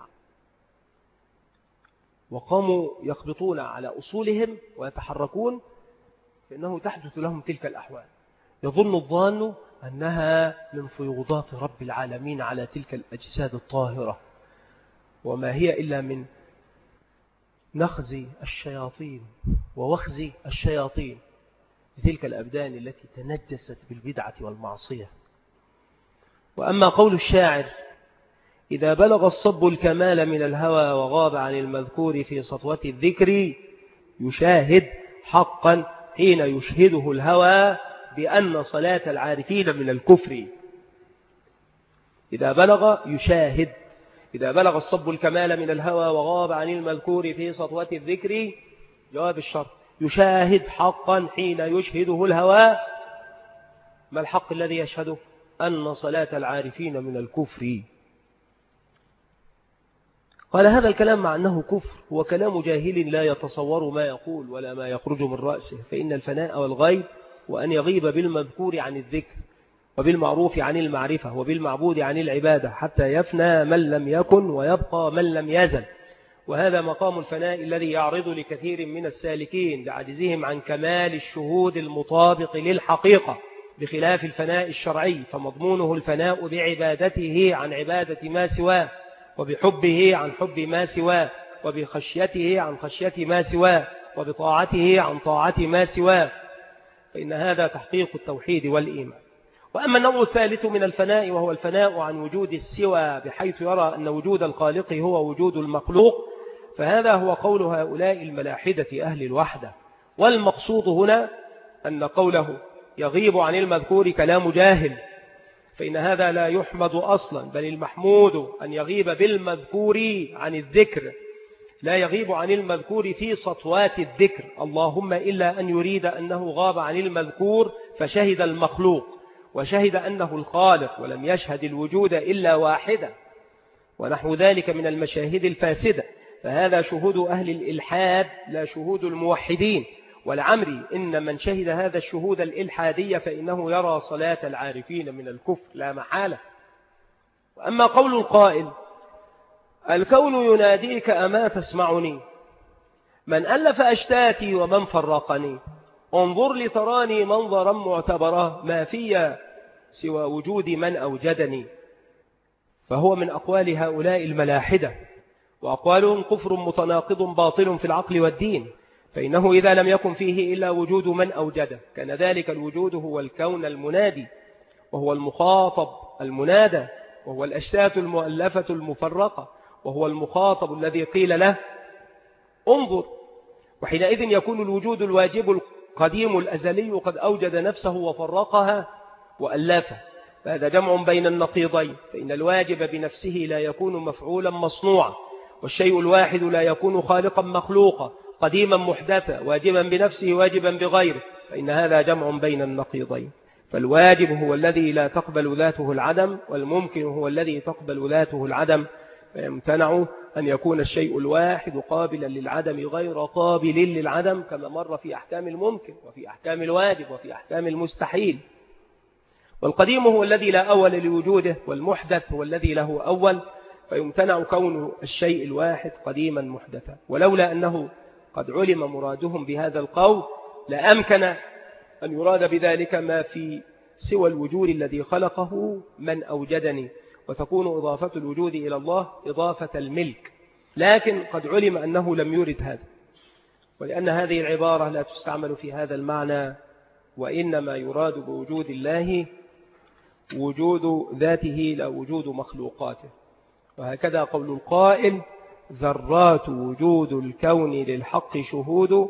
وقاموا يخبطون على أصولهم ويتحركون، فإنه تحدث لهم تلك الأحوال، يظن الظان أنها من فيوضات رب العالمين على تلك الأجساد الطاهرة، وما هي إلا من نخز الشياطين ووخز الشياطين لتلك الأبدان التي تنجست بالبدعة والمعصية. وأما قول الشاعر إذا بلغ الصب الكمال من الهوى وغاب عن المذكور في سطوة الذكر يشاهد حقا حين يشهده الهوى بأن صلاة العارفين من الكفر. إذا بلغ يشاهد، إذا بلغ الصب الكمال من الهوى وغاب عن المذكور في سطوة الذكر، جواب الشرط، يشاهد حقا حين يشهده الهوى. ما الحق الذي يشهده؟ أن صلاة العارفين من الكفر. قال هذا الكلام مع أنه كفر هو كلام جاهل لا يتصور ما يقول ولا ما يخرج من رأسه، فإن الفناء والغيب وأن يغيب بالمذكور عن الذكر وبالمعروف عن المعرفة وبالمعبود عن العبادة حتى يفنى من لم يكن ويبقى من لم يزل، وهذا مقام الفناء الذي يعرض لكثير من السالكين لعجزهم عن كمال الشهود المطابق للحقيقة، بخلاف الفناء الشرعي فمضمونه الفناء بعبادته عن عبادة ما سواه، وبحبه عن حب ما سواه، وبخشيته عن خشية ما سواه، وبطاعته عن طاعة ما سواه، فإن هذا تحقيق التوحيد والإيمان. وأما النوع الثالث من الفناء وهو الفناء عن وجود السوى بحيث يرى أن وجود الخالق هو وجود المخلوق، فهذا هو قول هؤلاء الملاحدة أهل الوحدة. والمقصود هنا أن قوله يغيب عن المذكور كلام جاهل، فإن هذا لا يحمد أصلا، بل المحمود أن يغيب بالمذكور عن الذكر، لا يغيب عن المذكور في سطوات الذكر، اللهم إلا أن يريد أنه غاب عن المذكور فشهد المخلوق وشهد أنه الخالق ولم يشهد الوجود إلا واحدة، ونحو ذلك من المشاهد الفاسدة، فهذا شهود أهل الإلحاد لا شهود الموحدين. والعمري إن من شهد هذا الشهود الإلحادية فإنه يرى صلاة العارفين من الكفر لا محالة. وأما قول القائل الكون يناديك أما تسمعني، من ألف أشتاتي ومن فرقني، انظر لتراني منظرا معتبرا ما في سوى وجود من أوجدني، فهو من أقوال هؤلاء الملاحدة، وأقوالهم كفر متناقض باطل في العقل والدين، فإنه إذا لم يكن فيه إلا وجود من أوجده كان ذلك الوجود هو الكون المنادي، وهو المخاطب المنادى، وهو الأشتات المؤلفة المفرقة، وهو المخاطب الذي قيل له انظر، وحينئذ يكون الوجود الواجب القديم الأزلي قد أوجد نفسه وفرقها وألفها، فهذا جمع بين النقيضين، فإن الواجب بنفسه لا يكون مفعولا مصنوعا، والشيء الواحد لا يكون خالقا مخلوقا، قديما محدثا، واجبا بنفسه واجبا بغيره، فإن هذا جمع بين النقيضين. فالواجب هو الذي لا تقبل ذاته العدم، والممكن هو الذي تقبل ذاته العدم، فيمتنع أن يكون الشيء الواحد قابلا للعدم غير قابل للعدم، كما مر في أحكام الممكن وفي أحكام الواجب وفي أحكام المستحيل. والقديم هو الذي لا أول لوجوده، والمحدث هو الذي له أول، فيمتنع كون الشيء الواحد قديما محدثا. ولولا أنه قد علم مرادهم بهذا القول لأمكن أن يراد بذلك ما في سوى الوجود الذي خلقه من أوجدني، وتكون إضافة الوجود إلى الله إضافة الملك، لكن قد علم أنه لم يرد هذا، ولأن هذه العبارة لا تستعمل في هذا المعنى، وإنما يراد بوجود الله وجود ذاته لا وجود مخلوقاته. وهكذا قول القائل: ذرات وجود الكون للحق شهود،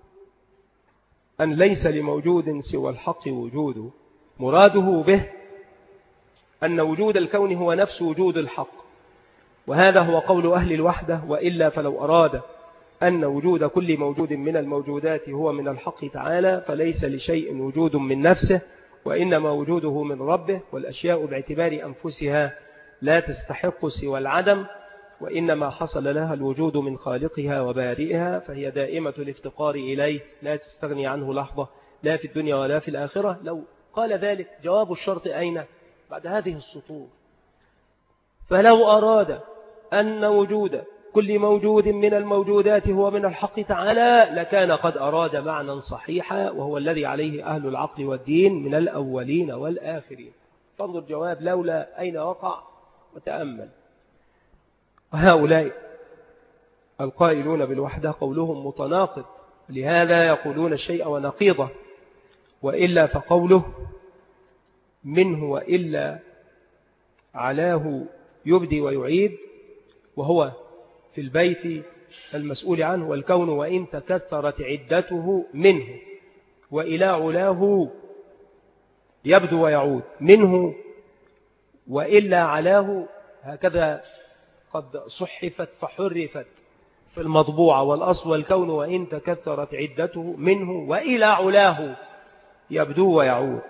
أن ليس لموجود سوى الحق وجود. مراده به أن وجود الكون هو نفس وجود الحق، وهذا هو قول أهل الوحدة. وإلا فلو أراد أن وجود كل موجود من الموجودات هو من الحق تعالى فليس لشيء وجود من نفسه، وإنما وجوده من ربه، والأشياء باعتبار أنفسها لا تستحق سوى العدم، وإنما حصل لها الوجود من خالقها وبارئها، فهي دائمة الافتقار إليه لا تستغني عنه لحظة، لا في الدنيا ولا في الآخرة. لو قال ذلك جواب الشرط أين؟ بعد هذه السطور. فلو أراد أن وجود كل موجود من الموجودات هو من الحق تعالى لكان قد أراد معنى صحيحا، وهو الذي عليه أهل العقل والدين من الأولين والآخرين. فانظر جواب لولا أين وقع وتأمل. وهؤلاء القائلون بالوحدة قولهم متناقض، لهذا يقولون الشيء ونقيضه. وإلا فقوله منه وإلا علاه يبدي ويعيد، وهو في البيت المسؤول عنه: والكون وإن تكثرت عدته منه وإلى علاه يبدو ويعود. منه وإلا علاه هكذا قد صحفت فحرفت في المطبوعة، والأصل والكون وإن تكثرت عدته منه وإلى علاه يبدو ويعود.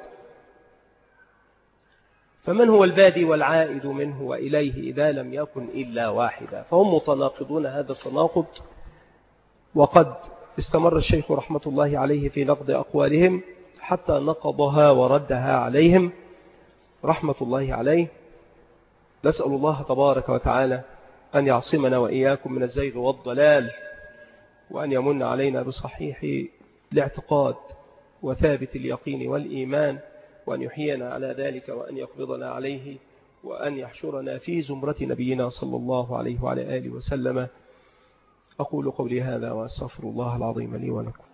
فمن هو البادي والعائد منه وإليه إذا لم يكن إلا واحدا؟ فهم متناقضون هذا التناقض. وقد استمر الشيخ رحمة الله عليه في نقد أقوالهم حتى نقضها وردها عليهم رحمة الله عليه. نسأل الله تبارك وتعالى أن يعصمنا وإياكم من الزيغ والضلال، وأن يمن علينا بصحيح الاعتقاد وثابت اليقين والإيمان، وأن يحيينا على ذلك، وأن يقبضنا عليه، وأن يحشرنا في زمرة نبينا صلى الله عليه وعلى آله وسلم. أقول قولي هذا وأستغفر الله العظيم لي ولكم.